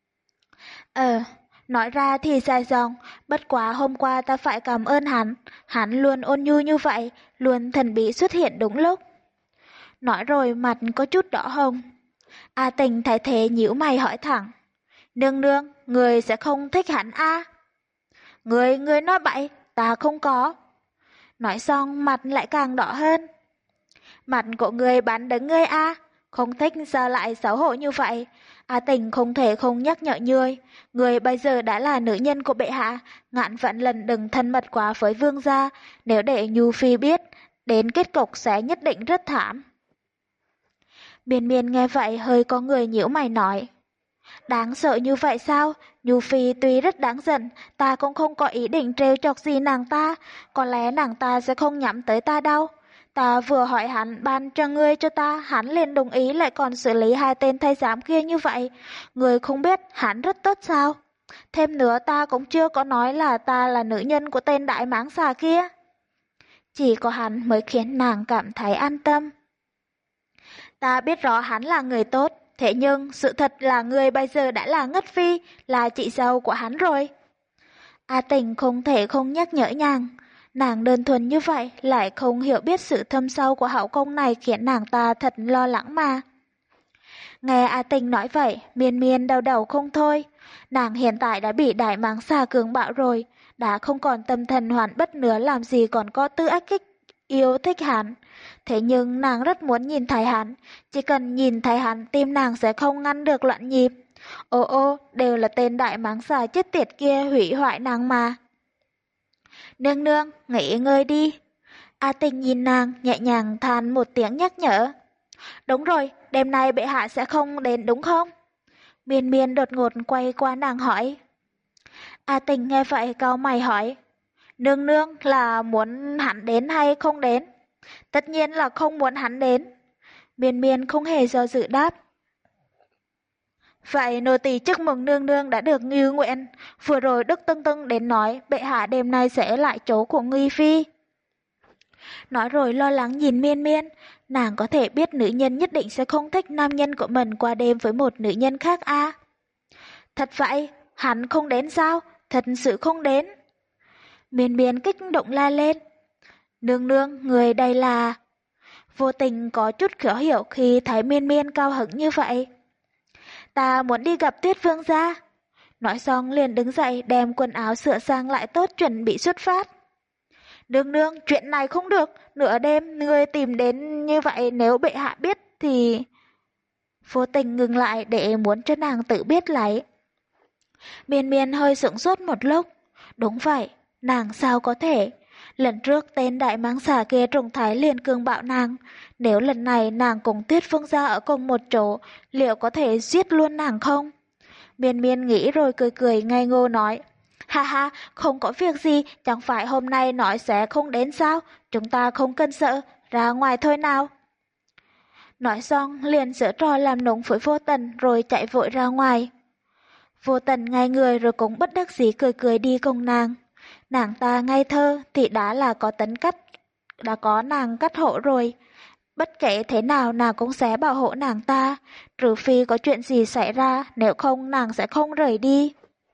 Speaker 1: Ờ, nói ra thì dài dòng, bất quá hôm qua ta phải cảm ơn hắn, hắn luôn ôn nhu như vậy, luôn thần bí xuất hiện đúng lúc. Nói rồi mặt có chút đỏ hồng. A Tình thấy thế nhíu mày hỏi thẳng. Nương nương, người sẽ không thích hắn a? Người, người nói bậy, ta không có. Nói xong mặt lại càng đỏ hơn. Mặt của người bán đứng ngươi a, không thích sao lại xấu hổ như vậy. A Tình không thể không nhắc nhở ngươi, người bây giờ đã là nữ nhân của bệ hạ, ngạn vạn lần đừng thân mật quá với vương gia, nếu để Nhu Phi biết, đến kết cục sẽ nhất định rất thảm. Miên Miên nghe vậy hơi có người nhíu mày nói. Đáng sợ như vậy sao? Nhu Phi tuy rất đáng giận, ta cũng không có ý định trêu chọc gì nàng ta, có lẽ nàng ta sẽ không nhắm tới ta đâu. Ta vừa hỏi hắn ban cho ngươi cho ta, hắn liền đồng ý lại còn xử lý hai tên thái giám kia như vậy. Ngươi không biết hắn rất tốt sao? Thêm nữa ta cũng chưa có nói là ta là nữ nhân của tên đại mãng xà kia. Chỉ có hắn mới khiến nàng cảm thấy an tâm. Ta biết rõ hắn là người tốt, thế nhưng sự thật là người bây giờ đã là Ngất Phi, là chị dâu của hắn rồi. A Tình không thể không nhắc nhở nàng. Nàng đơn thuần như vậy lại không hiểu biết sự thâm sâu của hậu cung này khiến nàng ta thật lo lắng mà. Nghe A Tình nói vậy, Miên Miên đau đầu không thôi. Nàng hiện tại đã bị đại mãng xà cường bạo rồi, đã không còn tâm thần hoàn bất nữa, làm gì còn có tư ách kích yêu thích hắn. Thế nhưng nàng rất muốn nhìn thấy hắn, chỉ cần nhìn thấy hắn tim nàng sẽ không ngăn được loạn nhịp. Ô ô, đều là tên đại mãng xà chết tiệt kia hủy hoại nàng mà. Nương nương, nghỉ ngơi đi. A Tình nhìn nàng, nhẹ nhàng than một tiếng nhắc nhở. Đúng rồi, đêm nay bệ hạ sẽ không đến đúng không? Miên Miên đột ngột quay qua nàng hỏi. A Tình nghe vậy cau mày hỏi. Nương nương là muốn hắn đến hay không đến? Tất nhiên là không muốn hắn đến. Miên Miên không hề do dự đáp. Vậy nô tỳ chúc mừng nương nương đã được như nguyện. Vừa rồi Đức Tưng Tưng đến nói bệ hạ đêm nay sẽ lại chỗ của Nghi Phi. Nói rồi lo lắng nhìn Miên Miên. Nàng có thể biết nữ nhân nhất định sẽ không thích nam nhân của mình qua đêm với một nữ nhân khác a. À? Thật vậy, hắn không đến sao? Thật sự không đến. Miên Miên kích động la lên. Nương nương, người đây là... Vô tình có chút khó hiểu khi thấy Miên Miên cao hứng như vậy. Ta muốn đi gặp Tuyết Vương gia. Nói xong liền đứng dậy đem quần áo sửa sang lại tốt chuẩn bị xuất phát. Nương nương, chuyện này không được, nửa đêm ngươi tìm đến như vậy nếu bệ hạ biết thì... Vô tình ngừng lại để muốn cho nàng tự biết lấy. Miên Miên hơi sửng sốt một lúc. Đúng vậy, nàng sao có thể... Lần trước tên đại mãng xà kia trùng thái liền cương bạo nàng. Nếu lần này nàng cùng Tuyết Vương gia ở cùng một chỗ, liệu có thể giết luôn nàng không? Miên Miên nghĩ rồi cười cười ngây ngô nói. Ha ha, không có việc gì, chẳng phải hôm nay nói sẽ không đến sao? Chúng ta không cần sợ, ra ngoài thôi nào. Nói xong liền giở trò làm nũng với Vô Tần rồi chạy vội ra ngoài. Vô Tần ngay người rồi cũng bất đắc dĩ cười cười đi cùng nàng. Nàng ta ngây thơ thì đã là có tấn cắt, đã có nàng cắt hộ rồi. Bất kể thế nào nàng cũng sẽ bảo hộ nàng ta, trừ phi có chuyện gì xảy ra, nếu không nàng sẽ không rời đi.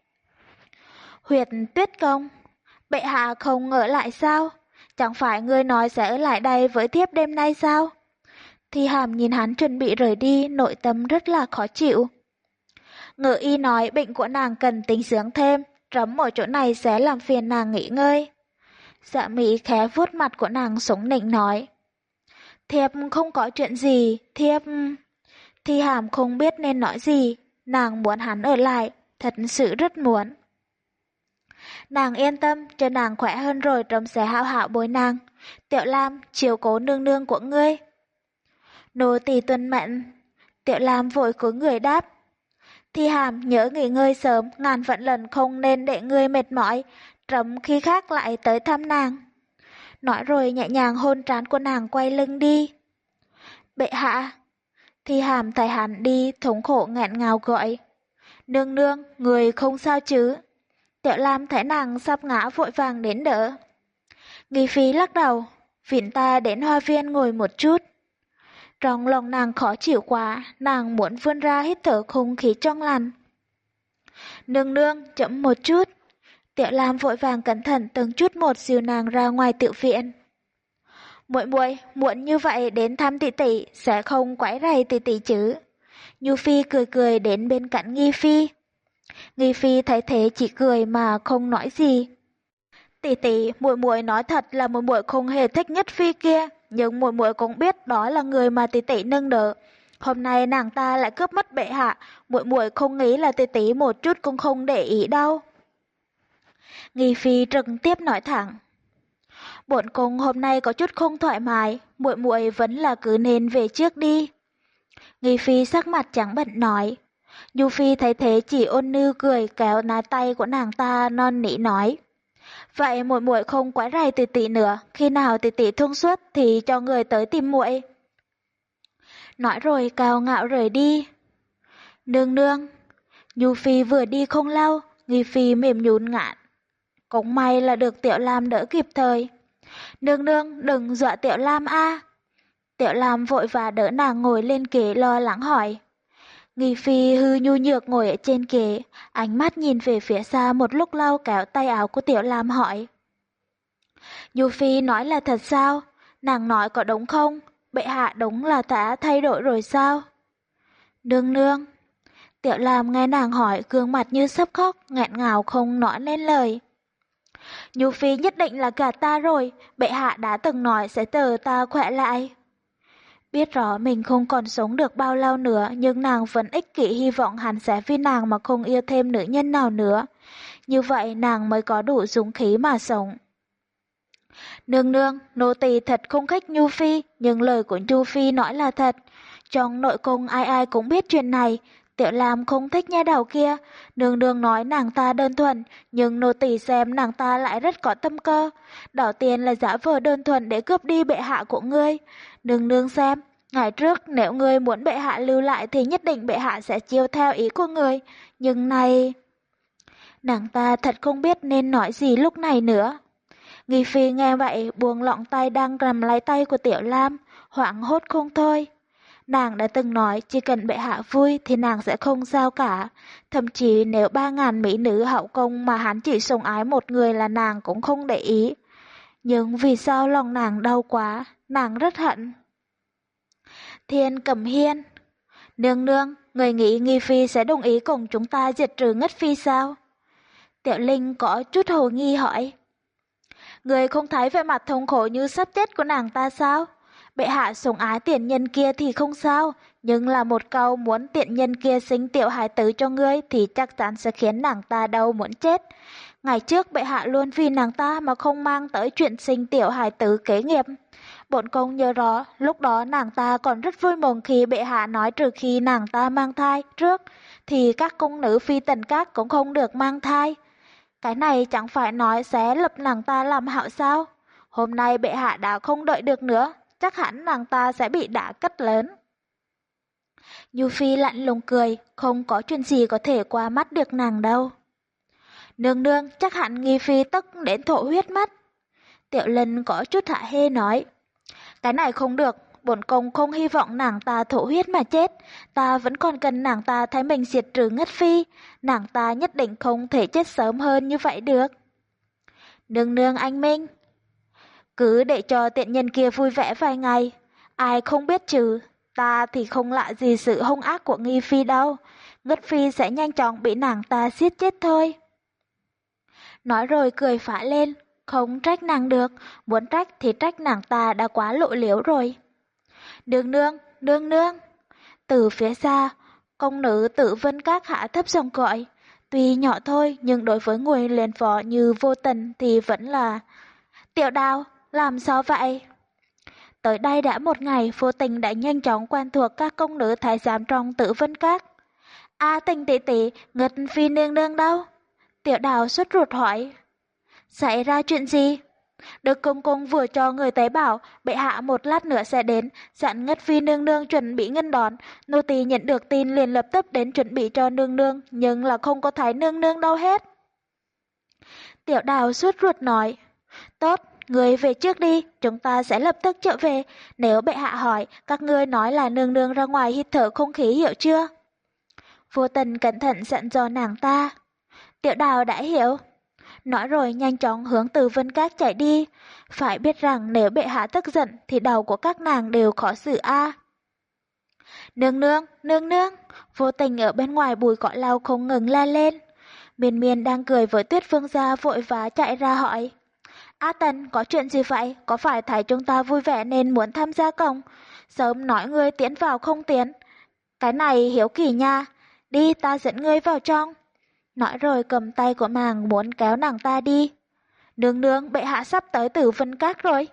Speaker 1: Huyệt Tuyết Công, bệ hạ không ở lại sao? Chẳng phải ngươi nói sẽ ở lại đây với thiếp đêm nay sao? Thi Hàm nhìn hắn chuẩn bị rời đi, nội tâm rất là khó chịu. Ngự y nói bệnh của nàng cần tính dưỡng thêm, rắm ở chỗ này sẽ làm phiền nàng nghỉ ngơi. Dạ Mỹ khẽ vuốt mặt của nàng sủng nịnh nói. Thiếp không có chuyện gì, thiếp... Thi Hàm không biết nên nói gì, nàng muốn hắn ở lại, thật sự rất muốn. Nàng yên tâm, cho nàng khỏe hơn rồi trẫm sẽ hảo hảo bồi nàng. Tiểu Lam, chiếu cố nương nương của ngươi. Nô tỳ tuân mệnh. Tiểu Lam vội cúi người đáp. Thi Hàm nhớ nghỉ ngơi sớm, ngàn vạn lần không nên để ngươi mệt mỏi, trẫm khi khác lại tới thăm nàng. Nói rồi nhẹ nhàng hôn trán của nàng quay lưng đi. Bệ hạ. Thi Hàm thấy hắn đi, thống khổ nghẹn ngào gọi. Nương nương, người không sao chứ? Tiểu Lam thấy nàng sắp ngã vội vàng đến đỡ. Nghi Phi lắc đầu, phiền ta đến hoa viên ngồi một chút. Trong lòng nàng khó chịu quá, nàng muốn vươn ra hít thở không khí trong lành. Nương nương, chậm một chút. Tiểu Lam vội vàng cẩn thận từng chút một dìu nàng ra ngoài tiểu viện. Muội muội, muộn như vậy đến thăm tỷ tỷ sẽ không quấy rầy tỷ tỷ chứ? Nhu Phi cười cười đến bên cạnh Nghi Phi. Nghi Phi thấy thế chỉ cười mà không nói gì. Tỷ tỷ, muội muội nói thật là muội muội không hề thích Nhất Phi kia, nhưng muội muội cũng biết đó là người mà tỷ tỷ nâng đỡ. Hôm nay nàng ta lại cướp mất bệ hạ, muội muội không nghĩ là tỷ tỷ một chút cũng không để ý đâu. Nghi Phi trực tiếp nói thẳng. Bổn cung hôm nay có chút không thoải mái, muội muội vẫn là cứ nên về trước đi. Nghi Phi sắc mặt trắng bệch nói. Nhu Phi thấy thế chỉ ôn nhu cười kéo nái tay của nàng ta non nỉ nói. Vậy muội muội không quấy rầy tỷ tỷ nữa, khi nào tỷ tỷ thông suốt thì cho người tới tìm muội. Nói rồi cao ngạo rời đi. Nương nương. Nhu Phi vừa đi không lâu, Nghi Phi mềm nhũn ngạn. Cũng may là được Tiểu Lam đỡ kịp thời. Nương nương đừng dọa Tiểu Lam a. Tiểu Lam vội và đỡ nàng ngồi lên ghế lo lắng hỏi. Nghi Phi hư nhu nhược ngồi ở trên ghế, ánh mắt nhìn về phía xa một lúc lâu kéo tay áo của Tiểu Lam hỏi. Nhu Phi nói là thật sao? Nàng nói có đúng không? Bệ hạ đúng là đã thay đổi rồi sao? Nương nương. Tiểu Lam nghe nàng hỏi gương mặt như sắp khóc, nghẹn ngào không nói nên lời. Nhu Phi nhất định là gạt ta rồi, bệ hạ đã từng nói sẽ chờ ta khỏe lại. Biết rõ mình không còn sống được bao lâu nữa, nhưng nàng vẫn ích kỷ hy vọng hắn sẽ vì nàng mà không yêu thêm nữ nhân nào nữa. Như vậy nàng mới có đủ dũng khí mà sống. Nương nương, nô tỳ thật không thích Nhu Phi, nhưng lời của Nhu Phi nói là thật. Trong nội cung ai ai cũng biết chuyện này, Tiểu Lam không thích nha đầu kia. Nương nương nói nàng ta đơn thuần, nhưng nô tỳ xem nàng ta lại rất có tâm cơ. Đỏ tiền là giả vờ đơn thuần để cướp đi bệ hạ của ngươi. Nương nương xem, ngày trước nếu ngươi muốn bệ hạ lưu lại thì nhất định bệ hạ sẽ chiêu theo ý của ngươi. Nhưng này... Nàng ta thật không biết nên nói gì lúc này nữa. Nghi Phi nghe vậy buông lỏng tay đang cầm lấy tay của Tiểu Lam, hoảng hốt không thôi. Nàng đã từng nói chỉ cần bệ hạ vui thì nàng sẽ không sao cả. Thậm chí nếu ba ngàn mỹ nữ hậu cung mà hắn chỉ sủng ái một người là nàng cũng không để ý. Nhưng vì sao lòng nàng đau quá, nàng rất hận. Thiên Cẩm Hiên. Nương nương, người nghĩ Nghi Phi sẽ đồng ý cùng chúng ta diệt trừ Ngất Phi sao? Tiểu Linh có chút hồ nghi hỏi. Người không thấy vẻ mặt thống khổ như sắp chết của nàng ta sao? Bệ hạ sủng ái tiện nhân kia thì không sao, nhưng là một câu muốn tiện nhân kia sinh tiểu hài tử cho ngươi thì chắc chắn sẽ khiến nàng ta đau muốn chết. Ngày trước bệ hạ luôn vì nàng ta mà không mang tới chuyện sinh tiểu hài tử kế nghiệp. Bổn cung nhớ rõ, lúc đó nàng ta còn rất vui mừng khi bệ hạ nói trừ khi nàng ta mang thai trước, thì các cung nữ phi tần các cũng không được mang thai. Cái này chẳng phải nói sẽ lập nàng ta làm hạo sao? Hôm nay bệ hạ đã không đợi được nữa, chắc hẳn nàng ta sẽ bị đả kích lớn. Nhu Phi lạnh lùng cười, không có chuyện gì có thể qua mắt được nàng đâu. Nương nương, chắc hẳn Nghi Phi tức đến thổ huyết mất. Tiểu Linh có chút hạ hê nói. Cái này không được, bổn cung không hy vọng nàng ta thổ huyết mà chết. Ta vẫn còn cần nàng ta thấy mình diệt trừ Ngất Phi. Nàng ta nhất định không thể chết sớm hơn như vậy được. Nương nương anh minh. Cứ để cho tiện nhân kia vui vẻ vài ngày. Ai không biết chứ, ta thì không lạ gì sự hung ác của Nghi Phi đâu. Ngất Phi sẽ nhanh chóng bị nàng ta giết chết thôi. Nói rồi cười phá lên, không trách nàng được, muốn trách thì trách nàng ta đã quá lộ liễu rồi. Nương nương, nương nương. Từ phía xa, công nữ Tử Vân Các hạ thấp giọng gọi. Tuy nhỏ thôi nhưng đối với người liền phó như Vô Tình thì vẫn là... Tiểu Đào, làm sao vậy? Tới đây đã một ngày, Vô Tình đã nhanh chóng quen thuộc các công nữ thái giám trong Tử Vân Các. A Tình tỷ tỷ, Ngất Phi nương nương đâu? Tiểu Đào sốt ruột hỏi. Xảy ra chuyện gì? Đức công công vừa cho người tới bảo bệ hạ một lát nữa sẽ đến, dặn Ngất Phi nương nương chuẩn bị nghênh đón. Nô tỳ nhận được tin liền lập tức đến chuẩn bị cho nương nương, nhưng là không có thấy nương nương đâu hết. Tiểu Đào sốt ruột nói. Tốt, người về trước đi, chúng ta sẽ lập tức trở về. Nếu bệ hạ hỏi, các ngươi nói là nương nương ra ngoài hít thở không khí, hiểu chưa? Vô Tình cẩn thận dặn dò nàng ta. Tiểu Đào đã hiểu. Nói rồi nhanh chóng hướng từ Vân Các chạy đi. Phải biết rằng nếu bệ hạ tức giận thì đầu của các nàng đều khó xử a. Nương nương, nương nương. Vô Tình ở bên ngoài bùi cỏ lau không ngừng la lên. Miên Miên đang cười với Tuyết Vương gia vội vã chạy ra hỏi. A Tần, có chuyện gì vậy? Có phải thấy chúng ta vui vẻ nên muốn tham gia không? Sớm nói ngươi tiến vào không tiến. Cái này hiếu kỳ nha. Đi, ta dẫn ngươi vào trong. Nói rồi cầm tay của nàng muốn kéo nàng ta đi. Nương nương, bệ hạ sắp tới Tử Vân Các rồi.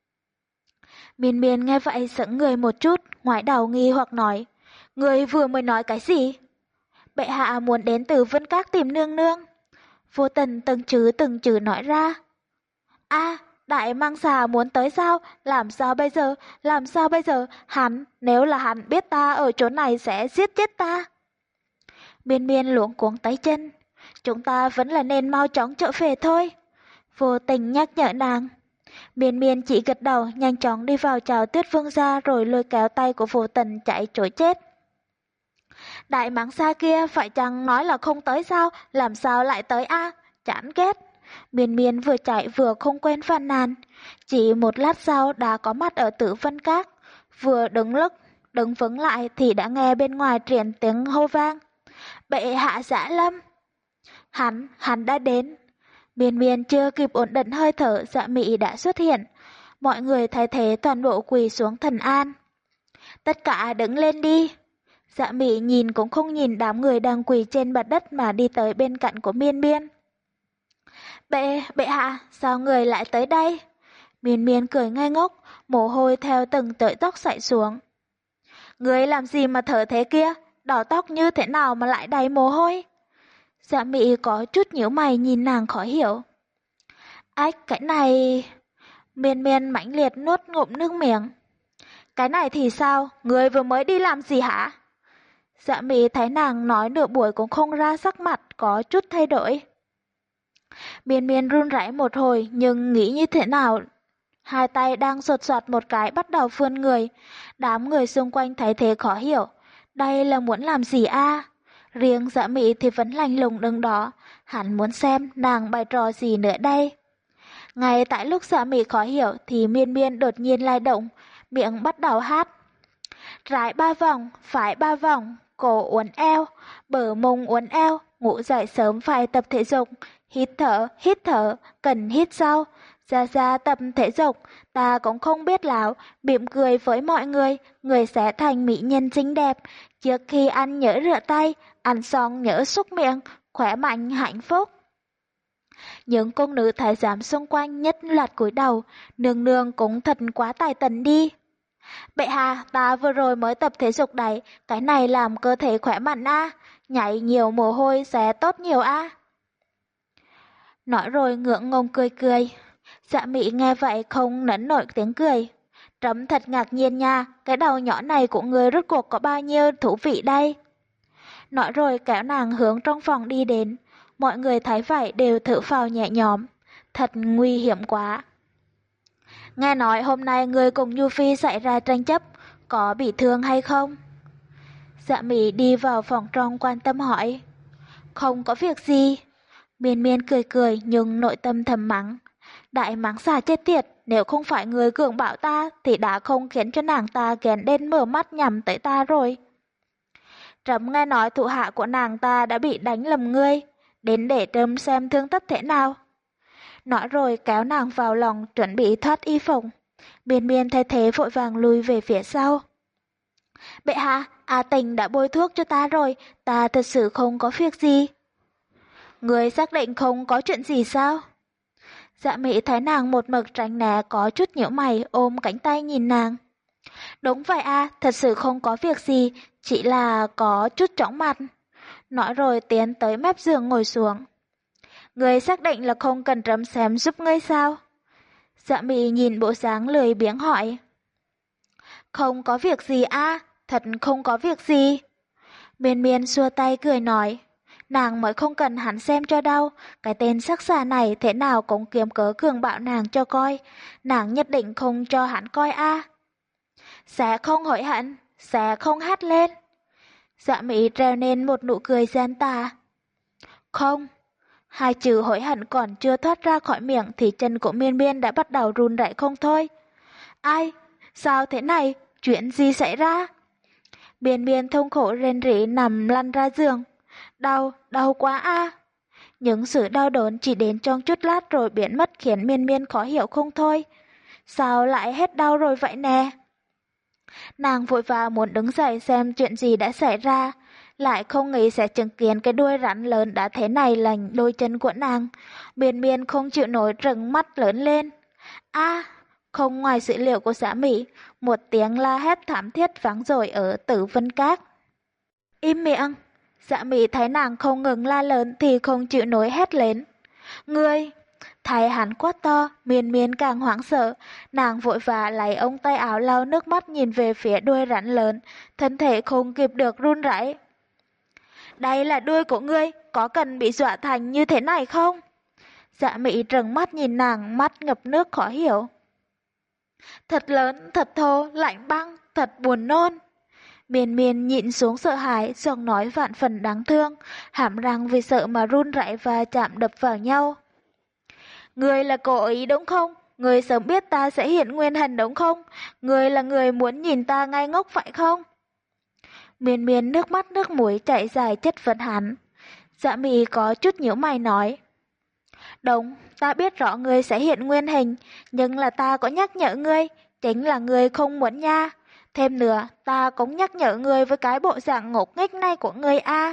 Speaker 1: Miên Miên nghe vậy sững người một chút, ngoái đầu nghi hoặc nói. Ngươi vừa mới nói cái gì? Bệ hạ muốn đến Tử Vân Các tìm nương nương. Vô Tình từng chữ từng chữ nói ra. A, đại mang xà muốn tới sao? Làm sao bây giờ? Làm sao bây giờ? Hắn, nếu là hắn biết ta ở chỗ này sẽ giết chết ta. Miên Miên luống cuống tay chân. Chúng ta vẫn là nên mau chóng trở về thôi. Vô Tình nhắc nhở nàng. Miên Miên chỉ gật đầu nhanh chóng đi vào chào Tuyết Vương gia rồi lôi kéo tay của Vô Tình chạy trối chết. Đại mãng xa kia phải chăng nói là không tới sao? Làm sao lại tới a? Chán ghét. Miên Miên vừa chạy vừa không quên phàn nàn. Chỉ một lát sau đã có mặt ở Tử Vân Các. Vừa đứng lúc đứng vững lại thì đã nghe bên ngoài truyền tiếng hô vang. Bệ hạ Giã Lâm. Hắn, hắn đã đến. Miên Miên chưa kịp ổn định hơi thở, Dạ Mị đã xuất hiện. Mọi người thấy thế toàn bộ quỳ xuống thần an. Tất cả đứng lên đi. Dạ Mị nhìn cũng không nhìn đám người đang quỳ trên mặt đất mà đi tới bên cạnh của Miên Miên. Bệ, bệ hạ, sao người lại tới đây? Miên Miên cười ngây ngốc, mồ hôi theo từng tợi tóc chảy xuống. Người làm gì mà thở thế kia? Đỏ tóc như thế nào mà lại đầy mồ hôi? Dạ Mị có chút nhíu mày nhìn nàng khó hiểu. Ách, cái này... Miên Miên mãnh liệt nuốt ngụm nước miệng. Cái này thì sao? Người vừa mới đi làm gì hả? Dạ Mị thấy nàng nói nửa buổi cũng không ra sắc mặt, có chút thay đổi. Miên Miên run rẩy một hồi nhưng nghĩ như thế nào? Hai tay đang sột soạt một cái bắt đầu phươn người. Đám người xung quanh thấy thế khó hiểu. Đây là muốn làm gì a? Riêng Dạ Mị thì vẫn lạnh lùng đứng đó. Hắn muốn xem nàng bày trò gì nữa đây. Ngay tại lúc Dạ Mị khó hiểu thì Miên Miên đột nhiên lai động, miệng bắt đầu hát. Trái ba vòng, phải ba vòng, cổ uốn eo, bờ mông uốn eo, ngủ dậy sớm phải tập thể dục. Hít thở, hít thở, cần hít sau. Ra ra tập thể dục, ta cũng không biết láo, mỉm cười với mọi người, người sẽ thành mỹ nhân xinh đẹp. Trước khi ăn nhớ rửa tay, ăn xong nhớ súc miệng, khỏe mạnh hạnh phúc. Những cung nữ thái giám xung quanh nhất loạt cúi đầu, nương nương cũng thật quá tài tình đi. Bệ hạ, ta vừa rồi mới tập thể dục đấy, cái này làm cơ thể khỏe mạnh a, nhảy nhiều mồ hôi sẽ tốt nhiều a. Nói rồi ngượng ngùng cười cười. Dạ Mị nghe vậy không nấn nổi tiếng cười. Trẫm thật ngạc nhiên nha, cái đầu nhỏ này của người rốt cuộc có bao nhiêu thú vị đây. Nói rồi kéo nàng hướng trong phòng đi đến. Mọi người thấy vậy đều thở phào nhẹ nhõm. Thật nguy hiểm quá. Nghe nói hôm nay người cùng Nhu Phi xảy ra tranh chấp, có bị thương hay không? Dạ Mị đi vào phòng trong quan tâm hỏi. Không có việc gì. Miên Miên cười cười nhưng nội tâm thầm mắng. Đại mắng xà chết tiệt, nếu không phải người cường bảo ta thì đã không khiến cho nàng ta ghen đến mở mắt nhằm tới ta rồi. Trẫm nghe nói thủ hạ của nàng ta đã bị đánh lầm ngươi, đến để trẫm xem thương tất thế nào. Nói rồi kéo nàng vào lòng chuẩn bị thoát y phục. Miên Miên thay thế vội vàng lùi về phía sau. Bệ hạ, A Tình đã bôi thuốc cho ta rồi, ta thật sự không có việc gì. Người xác định không có chuyện gì sao? Dạ Mị thấy nàng một mực tránh né có chút nhíu mày, ôm cánh tay nhìn nàng. Đúng vậy a, thật sự không có việc gì, chỉ là có chút chóng mặt. Nói rồi tiến tới mép giường ngồi xuống. Người xác định là không cần Trâm xem giúp ngươi sao? Dạ Mị nhìn bộ dáng lười biếng hỏi. Không có việc gì a, thật không có việc gì. Miên Miên xua tay cười nói. Nàng mới không cần hắn xem cho đâu, cái tên sắc xa này thế nào cũng kiếm cớ cường bạo nàng cho coi, nàng nhất định không cho hắn coi a. Sẽ không hối hận, sẽ không hát lên. Dạ Mỹ treo lên một nụ cười gian tà. Không, hai chữ hối hận còn chưa thoát ra khỏi miệng thì chân của Miên Miên đã bắt đầu run rẩy không thôi. Ai? Sao thế này? Chuyện gì xảy ra? Miên Miên thông khổ rên rỉ nằm lăn ra giường. Đau, đau quá a. Những sự đau đớn chỉ đến trong chút lát rồi biến mất khiến Miên Miên khó hiểu không thôi. Sao lại hết đau rồi vậy nè? Nàng vội vã muốn đứng dậy xem chuyện gì đã xảy ra, lại không nghĩ sẽ chứng kiến cái đuôi rắn lớn đã thế này là đôi chân của nàng. Miên Miên không chịu nổi trừng mắt lớn lên. A, không ngoài dữ liệu của xã Mỹ, một tiếng la hét thảm thiết vang dội ở Tử Vân Các. Im miệng! Dạ Mỹ thấy nàng không ngừng la lớn thì không chịu nổi hét lên. Ngươi! Thấy hắn quát to, Miên Miên càng hoảng sợ, nàng vội vã lấy ống tay áo lau nước mắt nhìn về phía đuôi rắn lớn, thân thể không kịp được run rẩy. Đây là đuôi của ngươi, có cần bị dọa thành như thế này không? Dạ Mỹ trừng mắt nhìn nàng, mắt ngập nước khó hiểu. Thật lớn, thật thô, lạnh băng, thật buồn nôn. Miên Miên nhịn xuống sợ hãi, giọng nói vạn phần đáng thương, hàm răng vì sợ mà run rẩy và chạm đập vào nhau. Ngươi là cố ý đúng không? Ngươi sớm biết ta sẽ hiện nguyên hình đúng không? Ngươi là người muốn nhìn ta ngây ngốc phải không? Miên Miên nước mắt nước mũi chảy dài chất vấn hắn. Dạ Mị có chút nhíu mày nói. Đúng, ta biết rõ ngươi sẽ hiện nguyên hình, nhưng là ta có nhắc nhở ngươi, chính là ngươi không muốn nha. Thêm nữa, ta cũng nhắc nhở ngươi với cái bộ dạng ngốc nghếch này của ngươi a.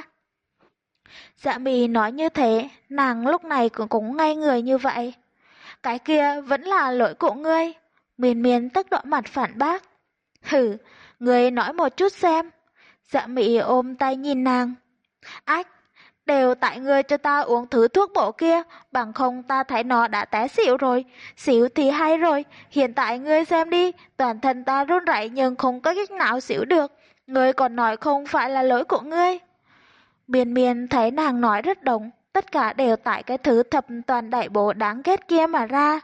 Speaker 1: Dạ Mị nói như thế, nàng lúc này cũng cũng ngây người như vậy. Cái kia vẫn là lỗi của ngươi. Miên Miên tức đỏ mặt phản bác. Hử, ngươi nói một chút xem. Dạ Mị ôm tay nhìn nàng. Ách, đều tại ngươi cho ta uống thứ thuốc bổ kia, bằng không ta thấy nó đã té xỉu rồi. Xỉu thì hay rồi, hiện tại ngươi xem đi, toàn thân ta run rẩy nhưng không có cách nào xỉu được. Ngươi còn nói không phải là lỗi của ngươi. Miên Miên thấy nàng nói rất đúng, tất cả đều tại cái thứ thập toàn đại bổ đáng ghét kia mà ra.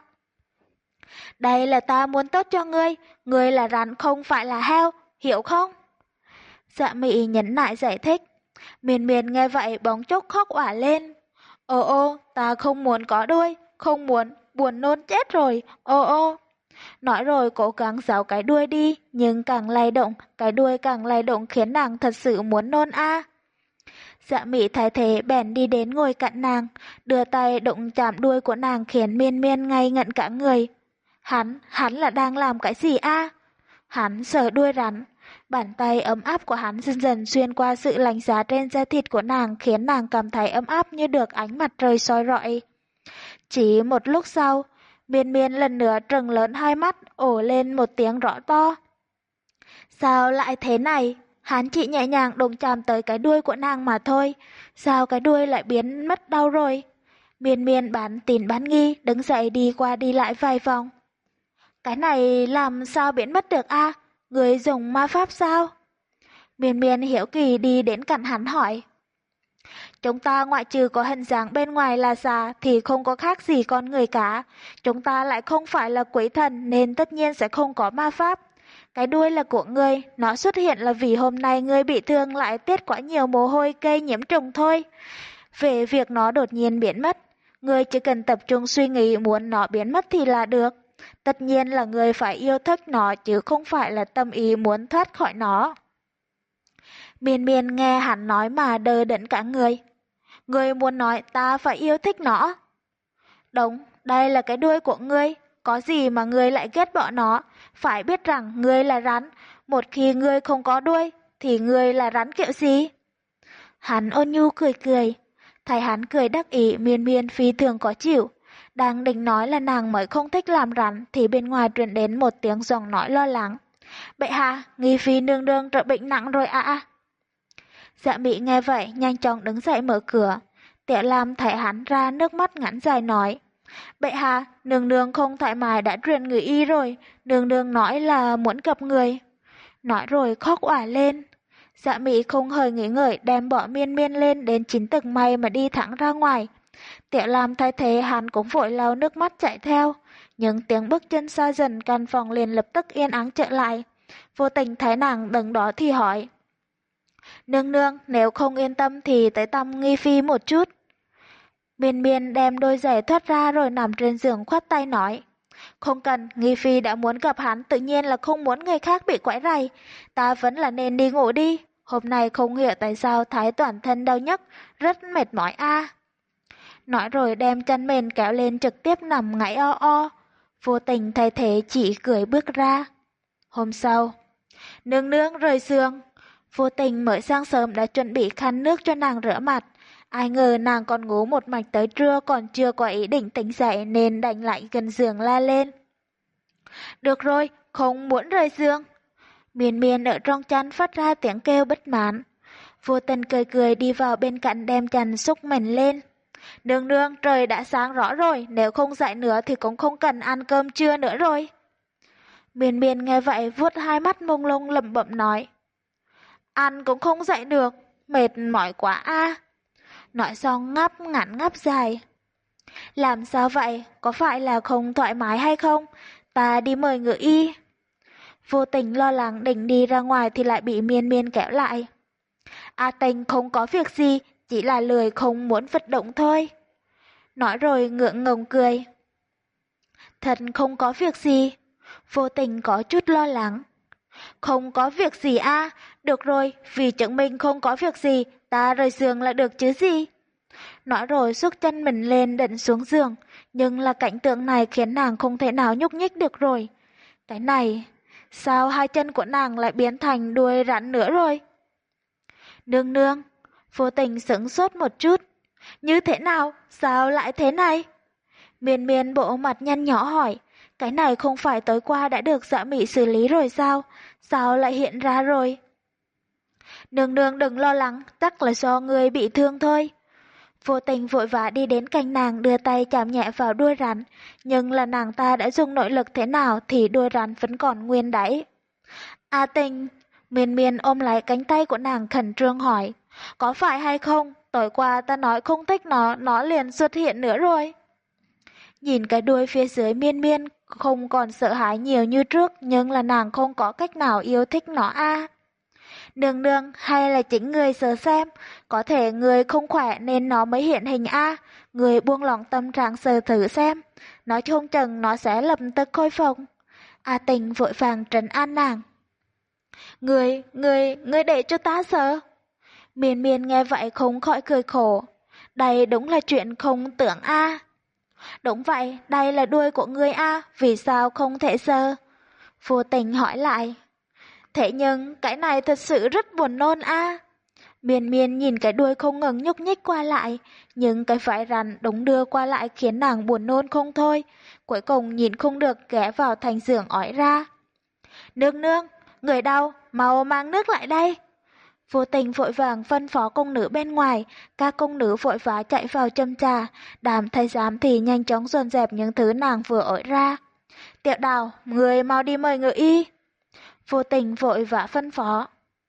Speaker 1: Đây là ta muốn tốt cho ngươi, ngươi là rắn không phải là heo, hiểu không? Dạ Mị nhấn nại giải thích. Miên Miên nghe vậy bỗng chốc khóc òa lên. Ô ô, ta không muốn có đuôi, không muốn, buồn nôn chết rồi, ô ô. Nói rồi cố gắng giấu cái đuôi đi, nhưng càng lay động, cái đuôi càng lay động khiến nàng thật sự muốn nôn a. Dạ Mị thấy thế bèn đi đến ngồi cạnh nàng, đưa tay đụng chạm đuôi của nàng khiến Miên Miên ngây ngẩn cả người. Hắn, hắn là đang làm cái gì a? Hắn sờ đuôi rắn, bàn tay ấm áp của hắn dần dần xuyên qua sự lạnh giá trên da thịt của nàng khiến nàng cảm thấy ấm áp như được ánh mặt trời soi rọi. Chỉ một lúc sau, Miên Miên lần nữa trừng lớn hai mắt, ồ lên một tiếng rõ to. Sao lại thế này? Hắn chỉ nhẹ nhàng đụng chạm tới cái đuôi của nàng mà thôi, sao cái đuôi lại biến mất đâu rồi? Miên Miên bán tín bán nghi, đứng dậy đi qua đi lại vài vòng. Cái này làm sao biến mất được a? Người dùng ma pháp sao? Miên Miên hiếu kỳ đi đến cạnh hắn hỏi. Chúng ta ngoại trừ có hình dáng bên ngoài là già thì không có khác gì con người cả. Chúng ta lại không phải là quỷ thần nên tất nhiên sẽ không có ma pháp. Cái đuôi là của ngươi, nó xuất hiện là vì hôm nay ngươi bị thương lại tiết quá nhiều mồ hôi gây nhiễm trùng thôi. Về việc nó đột nhiên biến mất, ngươi chỉ cần tập trung suy nghĩ muốn nó biến mất thì là được. Tất nhiên là ngươi phải yêu thích nó chứ không phải là tâm ý muốn thoát khỏi nó. Miên Miên nghe hắn nói mà đờ đẫn cả người. Ngươi muốn nói ta phải yêu thích nó. Đúng, đây là cái đuôi của ngươi. Có gì mà ngươi lại ghét bỏ nó? Phải biết rằng ngươi là rắn. Một khi ngươi không có đuôi, thì ngươi là rắn kiểu gì? Hắn ôn nhu cười cười. Thấy hắn cười đắc ý, Miên Miên phi thường khó chịu. Đang định nói là nàng mới không thích làm rắn thì bên ngoài truyền đến một tiếng giọng nói lo lắng. Bệ hạ, nghi phi nương nương trở bệnh nặng rồi ạ. À. Dạ Mỹ nghe vậy nhanh chóng đứng dậy mở cửa. Tiểu Lam thấy hắn ra nước mắt ngắn dài nói. Bệ hạ, nương nương không thoải mái đã truyền người y rồi, nương nương nói là muốn gặp người. Nói rồi khóc òa lên. Dạ Mỹ không hề nghĩ ngợi đem bỏ Miên Miên lên đến chín tầng mây mà đi thẳng ra ngoài. Tiểu Lam thay thế hắn cũng vội lau nước mắt chạy theo. Những tiếng bước chân xa dần, căn phòng liền lập tức yên ắng trở lại. Vô tình thấy nàng đứng đó thì hỏi. Nương nương, nếu không yên tâm thì tới thăm nghi phi một chút. Miên Miên đem đôi giày thoát ra rồi nằm trên giường khoát tay nói. Không cần, nghi phi đã muốn gặp hắn tự nhiên là không muốn người khác bị quấy rầy. Ta vẫn là nên đi ngủ đi. Hôm nay không hiểu tại sao thái toàn thân đau nhức, rất mệt mỏi a. Nói rồi đem chân mền kéo lên trực tiếp nằm ngáy o o. Vô tình thay thế chỉ cười bước ra. Hôm sau, nương nương rời giường. Vô tình mới sáng sớm đã chuẩn bị khăn nước cho nàng rửa mặt. Ai ngờ nàng còn ngủ một mạch tới trưa còn chưa có ý định tỉnh dậy nên đành lại gần giường la lên. Được rồi, không muốn rời giường. Miên Miên ở trong chăn phát ra tiếng kêu bất mãn. Vô tình cười cười đi vào bên cạnh đem chăn xúc mình lên. Nương nương, trời đã sáng rõ rồi, nếu không dậy nữa thì cũng không cần ăn cơm trưa nữa rồi. Miên Miên nghe vậy vuốt hai mắt mông lung lẩm bẩm nói. Ăn cũng không dậy được, mệt mỏi quá a. Nói xong ngáp ngắn ngáp dài. Làm sao vậy, có phải là không thoải mái hay không? Ta đi mời ngự y. Vô tình lo lắng định đi ra ngoài thì lại bị Miên Miên kéo lại. A Tình không có việc gì, chỉ là lười không muốn vận động thôi. Nói rồi ngượng ngùng cười. Thật không có việc gì. Vô tình có chút lo lắng. Không có việc gì a, à? Được rồi, vì chứng minh không có việc gì, ta rời giường là được chứ gì. Nói rồi xúc chân mình lên định xuống giường, nhưng là cảnh tượng này khiến nàng không thể nào nhúc nhích được rồi. Cái này, sao hai chân của nàng lại biến thành đuôi rắn nữa rồi? Nương nương, vô tình sững sốt một chút. Như thế nào? Sao lại thế này? Miên Miên bộ mặt nhăn nhó hỏi. Cái này không phải tối qua đã được Dạ Mị xử lý rồi sao? Sao lại hiện ra rồi? Nương nương đừng lo lắng, chắc là do người bị thương thôi. Vô tình vội vã đi đến cạnh nàng đưa tay chạm nhẹ vào đuôi rắn, nhưng là nàng ta đã dùng nội lực thế nào thì đuôi rắn vẫn còn nguyên đáy. A Tình, Miên Miên ôm lấy cánh tay của nàng khẩn trương hỏi, có phải hay không? Tối qua ta nói không thích nó, nó liền xuất hiện nữa rồi. Nhìn cái đuôi phía dưới Miên Miên không còn sợ hãi nhiều như trước, nhưng là nàng không có cách nào yêu thích nó a. À. Nương nương, hay là chính người sợ xem, có thể người không khỏe nên nó mới hiện hình a. À. Người buông lỏng tâm trạng sờ thử xem, nói không chừng nó sẽ lập tức khôi phục. A Tình vội vàng trấn an nàng. Người, người, người để cho ta sợ. Miên Miên nghe vậy không khỏi cười khổ. Đây đúng là chuyện không tưởng a. À. Đúng vậy, đây là đuôi của ngươi a, à, vì sao không thể sờ? Vô tình hỏi lại. Thế nhưng cái này thật sự rất buồn nôn a. À. Miên Miên nhìn cái đuôi không ngừng nhúc nhích qua lại, nhưng cái phải rắn đống đưa qua lại khiến nàng buồn nôn không thôi. Cuối cùng nhìn không được ghé vào thành giường ói ra. Nương nương, người đau, mau mang nước lại đây. Vô tình vội vàng phân phó công nữ bên ngoài, các công nữ vội vã chạy vào châm trà, đàm thái giám thì nhanh chóng dọn dẹp những thứ nàng vừa ổi ra. Tiểu Đào, người mau đi mời ngự y. Vô tình vội vã phân phó.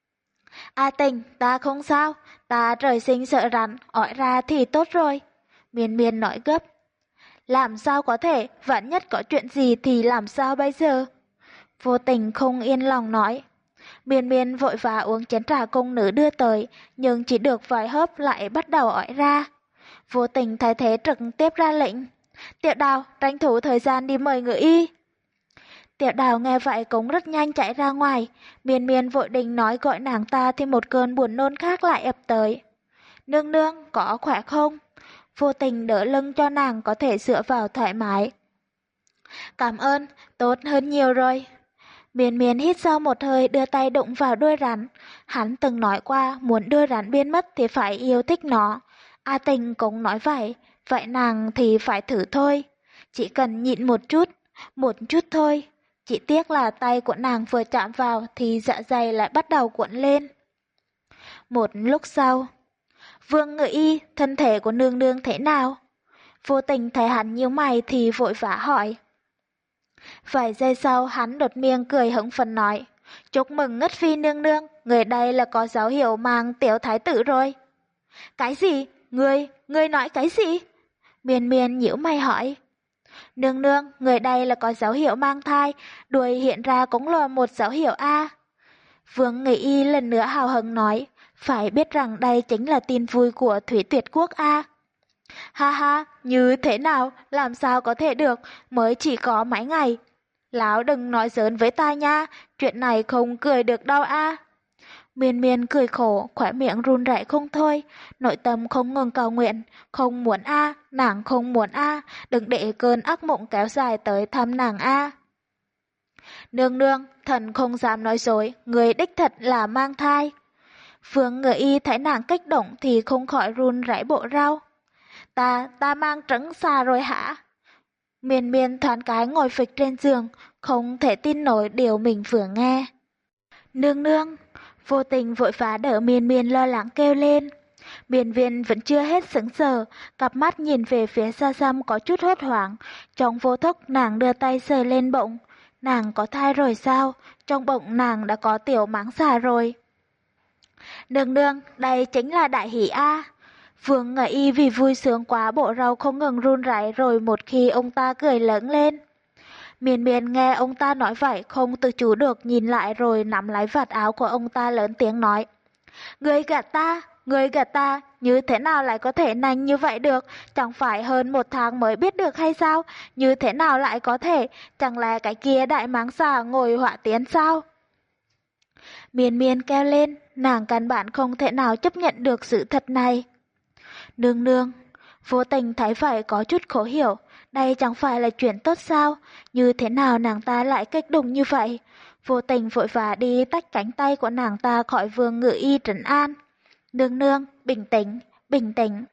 Speaker 1: A Tình, ta không sao, ta trời sinh sợ rắn, ỏi ra thì tốt rồi. Miên Miên nói gấp. Làm sao có thể, vạn nhất có chuyện gì thì làm sao bây giờ? Vô tình không yên lòng nói. Miên Miên vội vã uống chén trà công nữ đưa tới, nhưng chỉ được vài hớp lại bắt đầu ỏi ra. Vô tình thay thế trực tiếp ra lệnh. Tiểu Đào, tranh thủ thời gian đi mời ngự y. Tiểu Đào nghe vậy cũng rất nhanh chạy ra ngoài. Miên Miên vội định nói gọi nàng ta thì một cơn buồn nôn khác lại ập tới. Nương nương, có khỏe không? Vô tình đỡ lưng cho nàng có thể dựa vào thoải mái. Cảm ơn, tốt hơn nhiều rồi. Miên Miên hít sâu một hơi đưa tay đụng vào đuôi rắn. Hắn từng nói qua muốn đuôi rắn biến mất thì phải yêu thích nó. A Tình cũng nói vậy, vậy nàng thì phải thử thôi. Chỉ cần nhịn một chút, một chút thôi. Chỉ tiếc là tay của nàng vừa chạm vào thì dạ dày lại bắt đầu cuộn lên. Một lúc sau, Vương Ngự Y, thân thể của nương nương thế nào? Vô Tình thấy hắn nhíu mày thì vội vã hỏi. Vài giây sau hắn đột miệng cười hững phấn nói, chúc mừng ngất phi nương nương, người đây là có dấu hiệu mang tiểu thái tử rồi. Cái gì? Ngươi, ngươi nói cái gì? Miên Miên nhíu mày hỏi. Nương nương, người đây là có dấu hiệu mang thai, đuôi hiện ra cũng là một dấu hiệu A. Vương Nghị Y lần nữa hào hứng nói, phải biết rằng đây chính là tin vui của Thủy Tuyệt Quốc A. Ha ha, như thế nào, làm sao có thể được, mới chỉ có mấy ngày. Láo đừng nói giỡn với ta nha, chuyện này không cười được đâu A. Miên Miên cười khổ, khỏe miệng run rẩy không thôi, nội tâm không ngừng cầu nguyện, không muốn A, nàng không muốn A, đừng để cơn ác mộng kéo dài tới thăm nàng A. Nương nương, thần không dám nói dối, người đích thật là mang thai. Phương Ngự Y thấy nàng kích động thì không khỏi run rẩy bộ rau. Ta, ta mang trứng xà rồi hả? Miên Miên thoáng cái ngồi phịch trên giường, không thể tin nổi điều mình vừa nghe. Nương nương, Vô Tình vội vã đỡ Miên Miên lo lắng kêu lên. Miên Viên vẫn chưa hết sững sờ, cặp mắt nhìn về phía xa xăm có chút hốt hoảng. Trong vô thức nàng đưa tay sờ lên bụng. Nàng có thai rồi sao? Trong bụng nàng đã có tiểu mãng xà rồi. Nương nương, đây chính là đại hỷ A. Vương Ngự Y vì vui sướng quá bộ rau không ngừng run rẩy, rồi một khi ông ta cười lớn lên. Miên Miên nghe ông ta nói vậy không tự chủ được nhìn lại rồi nắm lấy vạt áo của ông ta lớn tiếng nói. Người gạt ta, người gạt ta, như thế nào lại có thể nhanh như vậy được, chẳng phải hơn một tháng mới biết được hay sao, như thế nào lại có thể, chẳng lẽ cái kia đại mãng xà ngồi họa tiến sao? Miên Miên kêu lên, nàng căn bản không thể nào chấp nhận được sự thật này. Nương nương, Vô Tình thấy vậy có chút khó hiểu, đây chẳng phải là chuyện tốt sao, như thế nào nàng ta lại kích động như vậy? Vô Tình vội vã đi tách cánh tay của nàng ta khỏi Vương Ngự Y trấn an. Nương nương, bình tĩnh, bình tĩnh.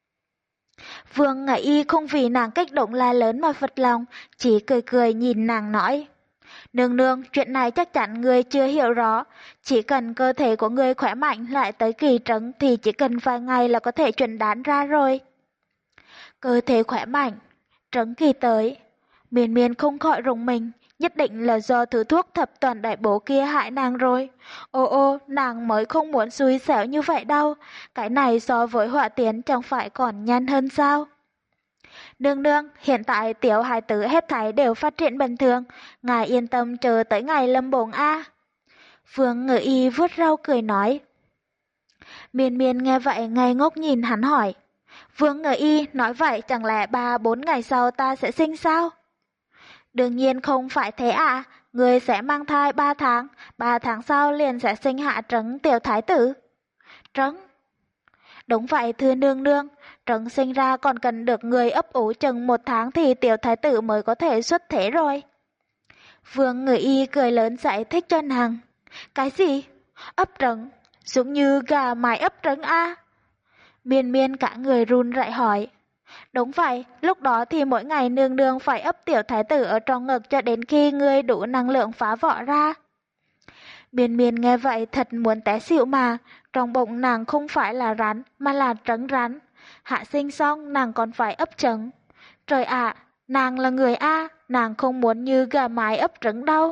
Speaker 1: Vương Ngự Y không vì nàng kích động la lớn mà phật lòng, chỉ cười cười nhìn nàng nói. Nương nương, chuyện này chắc chắn người chưa hiểu rõ, chỉ cần cơ thể của người khỏe mạnh lại tới kỳ trấn thì chỉ cần vài ngày là có thể chuẩn đoán ra rồi. Cơ thể khỏe mạnh, trấn kỳ tới, Miên Miên không khỏi rùng mình, nhất định là do thứ thuốc thập toàn đại bổ kia hại nàng rồi. Ô ô, nàng mới không muốn xui xẻo như vậy đâu, cái này so với họa tiến chẳng phải còn nhanh hơn sao? Nương nương, hiện tại tiểu hài tử hết thảy đều phát triển bình thường, ngài yên tâm chờ tới ngày lâm bồn a. Vương Ngự Y vuốt râu cười nói. Miên Miên nghe vậy ngây ngốc nhìn hắn hỏi. Vương Ngự Y nói vậy chẳng lẽ ba bốn ngày sau ta sẽ sinh sao? Đương nhiên không phải thế ạ, à, người sẽ mang thai ba tháng, ba tháng sau liền sẽ sinh hạ trấn tiểu thái tử. Trấn? Đúng vậy thưa nương nương, trấn sinh ra còn cần được người ấp ủ chừng một tháng thì tiểu thái tử mới có thể xuất thế rồi. Vương Ngự Y cười lớn giải thích cho nàng. Cái gì? Ấp trấn? Giống như gà mái ấp trứng a? Miên Miên cả người run rẩy hỏi. Đúng vậy, lúc đó thì mỗi ngày nương nương phải ấp tiểu thái tử ở trong ngực cho đến khi ngươi đủ năng lượng phá vỡ ra. Miên Miên nghe vậy thật muốn té xỉu mà, trong bụng nàng không phải là rắn mà là trứng rắn. Hạ sinh xong nàng còn phải ấp trứng. Trời ạ, nàng là người A, nàng không muốn như gà mái ấp trứng đâu.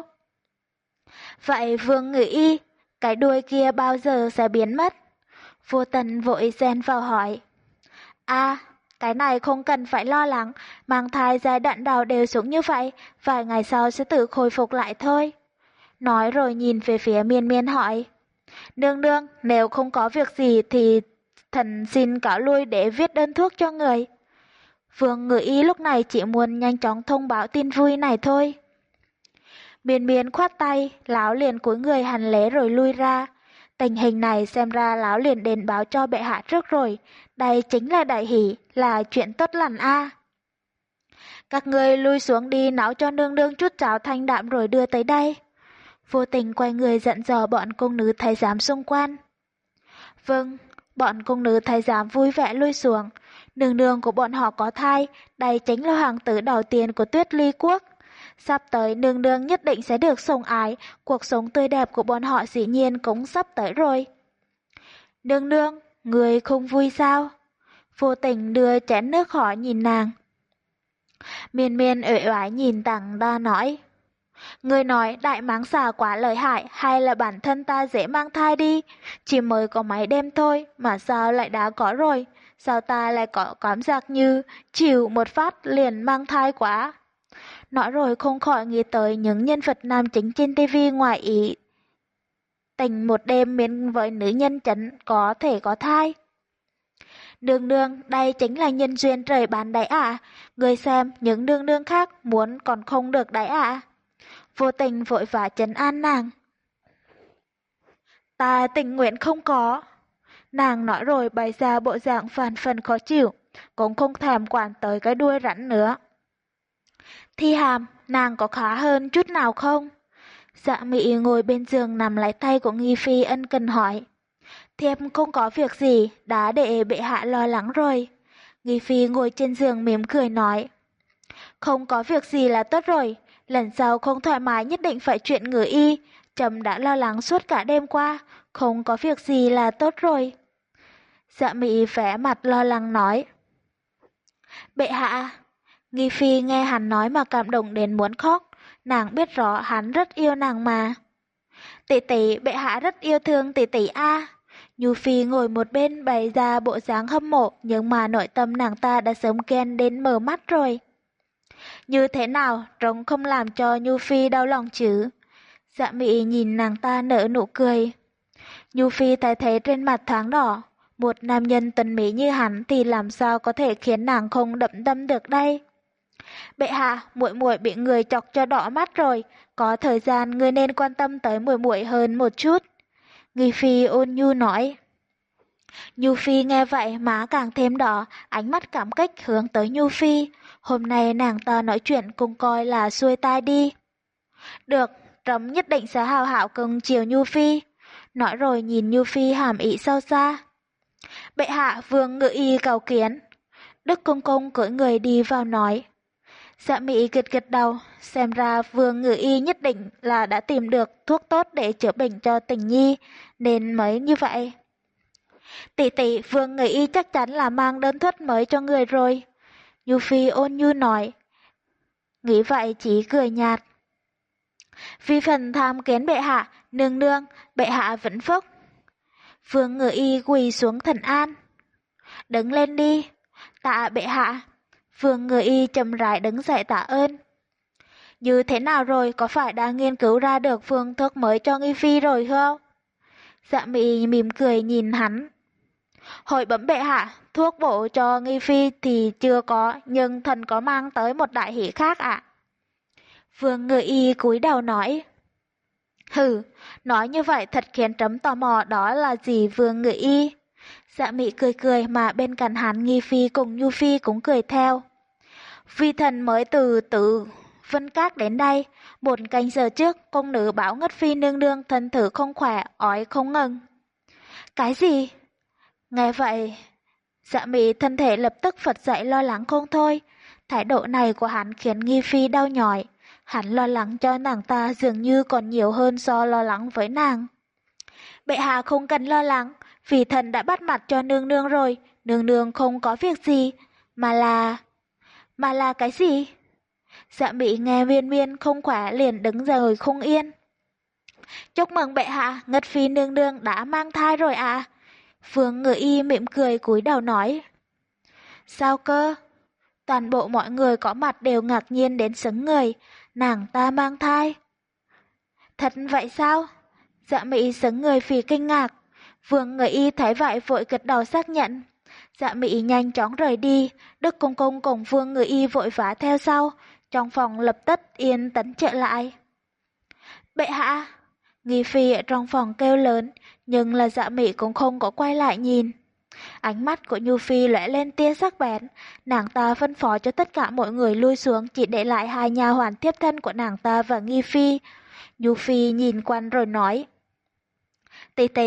Speaker 1: Vậy Vương Ngự Y, cái đuôi kia bao giờ sẽ biến mất? Vô Tần vội xen vào hỏi. A, cái này không cần phải lo lắng, mang thai giai đoạn đầu đều xuống như vậy, vài ngày sau sẽ tự khôi phục lại thôi. Nói rồi nhìn về phía Miên Miên hỏi. Nương nương, nếu không có việc gì thì thần xin cáo lui để viết đơn thuốc cho người. Vương Ngự Y lúc này chỉ muốn nhanh chóng thông báo tin vui này thôi. Miên Miên khoát tay, lão liền cúi người hành lễ rồi lui ra. Tình hình này xem ra lão liền đến báo cho bệ hạ trước rồi, đây chính là đại hỷ, là chuyện tốt lành a. Các ngươi lui xuống đi nấu cho nương nương chút cháo thanh đạm rồi đưa tới đây. Vô Tình quay người dặn dò bọn cung nữ thái giám xung quanh. Vâng, Bọn cung nữ thái giám vui vẻ lui xuống. Nương nương của bọn họ có thai, đây chính là hoàng tử đầu tiên của Tuyết Ly quốc. Sắp tới nương nương nhất định sẽ được sủng ái, cuộc sống tươi đẹp của bọn họ dĩ nhiên cũng sắp tới rồi. Nương nương, người không vui sao? Vô tình đưa chén nước khỏi nhìn nàng. Miên miên uể oải nhìn Tằng Đa nói. Người nói đại mãng xà quá lợi hại hay là bản thân ta dễ mang thai đi? Chỉ mới có mấy đêm thôi mà sao lại đã có rồi? Sao ta lại có cảm giác như chịu một phát liền mang thai quá? Nói rồi không khỏi nghĩ tới những nhân vật nam chính trên tivi ngoài ý tình một đêm miên với nữ nhân chấn có thể có thai. Nương nương, đây chính là nhân duyên trời ban đấy ạ. Người xem, những nương nương khác muốn còn không được đấy ạ. Vô tình vội vã trấn an nàng. Ta tình nguyện không có. Nàng nói rồi bày ra bộ dạng phàn phần khó chịu, cũng không thèm quản tới cái đuôi rắn nữa. Thi Hàm, nàng có khá hơn chút nào không? Dạ Mị ngồi bên giường nằm lấy tay của Nghi Phi ân cần hỏi. Thiếp không có việc gì, đã để bệ hạ lo lắng rồi. Nghi Phi ngồi trên giường mỉm cười nói. Không có việc gì là tốt rồi, lần sau không thoải mái nhất định phải chuyện ngự y. Trầm đã lo lắng suốt cả đêm qua, không có việc gì là tốt rồi. Dạ Mị vẻ mặt lo lắng nói. Bệ hạ, Nghi Phi nghe hắn nói mà cảm động đến muốn khóc, nàng biết rõ hắn rất yêu nàng mà. Tỷ tỷ, bệ hạ rất yêu thương tỷ tỷ a. Nhu Phi ngồi một bên bày ra bộ dáng hâm mộ, nhưng mà nội tâm nàng ta đã sớm ghen đến mở mắt rồi. Như thế nào, trông không làm cho Nhu Phi đau lòng chứ? Dạ Mị nhìn nàng ta nở nụ cười. Nhu Phi thấy thế trên mặt thoáng đỏ, một nam nhân tuấn mỹ như hắn thì làm sao có thể khiến nàng không đậm tâm được đây? Bệ hạ, muội muội bị người chọc cho đỏ mắt rồi, có thời gian người nên quan tâm tới muội muội hơn một chút. Nghi Phi ôn nhu nói. Nhu Phi nghe vậy má càng thêm đỏ, ánh mắt cảm kích hướng tới Nhu Phi. Hôm nay nàng ta nói chuyện cũng coi là xuôi tai đi. Được, trẫm nhất định sẽ hào hảo cưng chiều Nhu Phi. Nói rồi nhìn Nhu Phi hàm ý sâu xa. Bệ hạ, vương ngự y cầu kiến. Đức Công Công cưỡi người đi vào nói. Dạ Mị gật gật đầu, xem ra vương ngự y nhất định là đã tìm được thuốc tốt để chữa bệnh cho tình nhi, nên mới như vậy. Tỷ tỷ, vương ngự y chắc chắn là mang đơn thuốc mới cho người rồi. Nhu Phi ôn nhu nói. Nghĩ vậy chỉ cười nhạt. Vì phần tham kiến bệ hạ, nương nương, bệ hạ vĩnh phúc. Vương ngự y quỳ xuống thần an. Đứng lên đi, tạ bệ hạ. Vương ngự y chậm rãi đứng dậy tạ ơn. Như thế nào rồi, có phải đã nghiên cứu ra được phương thuốc mới cho Nghi Phi rồi không? Dạ Mị mỉm cười nhìn hắn. Hội bẩm bệ hạ, thuốc bổ cho Nghi Phi thì chưa có, nhưng thần có mang tới một đại hỷ khác ạ. Vương ngự y cúi đầu nói. Hừ, nói như vậy thật khiến trẫm tò mò đó là gì vương ngự y. Dạ Mị cười cười mà bên cạnh hắn Nghi Phi cùng Nhu Phi cũng cười theo. Vi thần mới từ Tử Vân Các đến đây, một canh giờ trước công nữ báo Ngất Phi nương nương thân thể không khỏe, ói không ngừng. Cái gì? Nghe vậy, Dạ Mị thân thể lập tức phật dậy lo lắng không thôi. Thái độ này của hắn khiến Nghi Phi đau nhói. Hắn lo lắng cho nàng ta dường như còn nhiều hơn so lo lắng với nàng. Bệ hạ không cần lo lắng, vì thần đã bắt mặt cho nương nương rồi, nương nương không có việc gì, mà là... Mà là cái gì? Dạ Mị nghe Viên Viên không khỏe liền đứng rồi không yên. Chúc mừng bệ hạ, Ngất Phi nương nương đã mang thai rồi ạ. À? Vương ngự y mỉm cười cúi đầu nói. Sao cơ? Toàn bộ mọi người có mặt đều ngạc nhiên đến sững người, nàng ta mang thai. Thật vậy sao? Dạ Mị sững người vì kinh ngạc. Vương ngự y thấy vậy vội gật đầu xác nhận. Dạ Mị nhanh chóng rời đi, Đức Công Công cùng Vương ngự y vội vã theo sau, trong phòng lập tức yên tĩnh trở lại. Bệ hạ! Nghi Phi ở trong phòng kêu lớn, nhưng là Dạ Mị cũng không có quay lại nhìn. Ánh mắt của Nhu Phi lóe lên tia sắc bén, nàng ta phân phó cho tất cả mọi người lui xuống, chỉ để lại hai nha hoàn tiếp thân của nàng ta và Nghi Phi. Nhu Phi nhìn quanh rồi nói. Tỷ tỷ,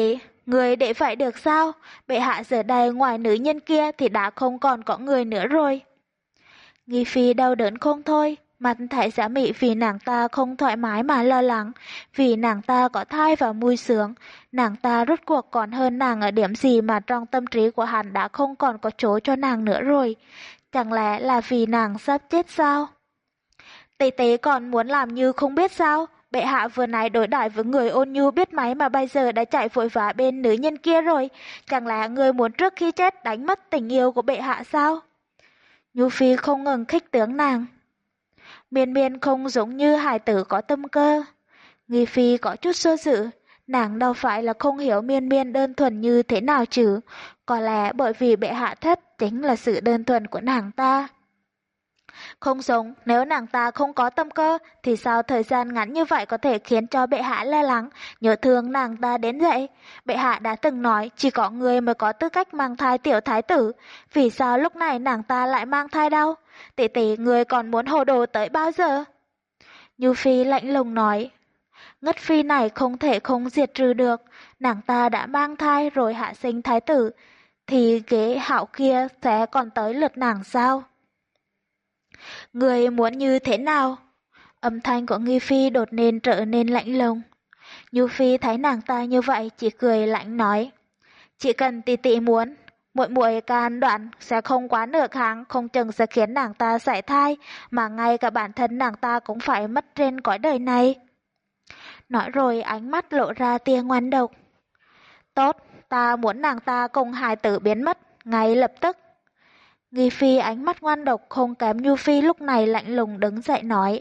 Speaker 1: Người để vậy được sao? Bệ hạ giờ đây ngoài nữ nhân kia thì đã không còn có người nữa rồi. Nghi Phi đau đớn không thôi, mặt Thái Giả Mị vì nàng ta không thoải mái mà lo lắng, vì nàng ta có thai và vui sướng, nàng ta rốt cuộc còn hơn nàng ở điểm gì mà trong tâm trí của hắn đã không còn có chỗ cho nàng nữa rồi, chẳng lẽ là vì nàng sắp chết sao? Tế tế còn muốn làm như không biết sao, bệ hạ vừa nãy đối đãi với người ôn nhu biết máy mà bây giờ đã chạy vội vã bên nữ nhân kia rồi, chẳng lẽ người muốn trước khi chết đánh mất tình yêu của bệ hạ sao? Nhu Phi không ngừng khích tướng nàng. Miên Miên không giống như hài tử có tâm cơ. Nghi Phi có chút sơ dự, nàng đâu phải là không hiểu Miên Miên đơn thuần như thế nào chứ, có lẽ bởi vì bệ hạ thất chính là sự đơn thuần của nàng ta. Không giống, nếu nàng ta không có tâm cơ, thì sao thời gian ngắn như vậy có thể khiến cho bệ hạ lo lắng, nhớ thương nàng ta đến vậy? Bệ hạ đã từng nói chỉ có người mới có tư cách mang thai tiểu thái tử, vì sao lúc này nàng ta lại mang thai đâu? Tỷ tỷ người còn muốn hồ đồ tới bao giờ? Nhu Phi lạnh lùng nói, Ngất Phi này không thể không diệt trừ được, nàng ta đã mang thai rồi hạ sinh thái tử, thì ghế hạo kia sẽ còn tới lượt nàng sao? Người muốn như thế nào? Âm thanh của Nghi Phi đột nhiên trở nên lạnh lùng. Nhu Phi thấy nàng ta như vậy chỉ cười lạnh nói, chỉ cần tỷ tỷ muốn, muội muội can đoạn sẽ không quá nửa tháng, không chừng sẽ khiến nàng ta sảy thai, mà ngay cả bản thân nàng ta cũng phải mất trên cõi đời này. Nói rồi ánh mắt lộ ra tia ngoan độc. Tốt, ta muốn nàng ta cùng hài tử biến mất ngay lập tức. Nghi Phi ánh mắt ngoan độc không kém Nhu Phi lúc này lạnh lùng đứng dậy nói.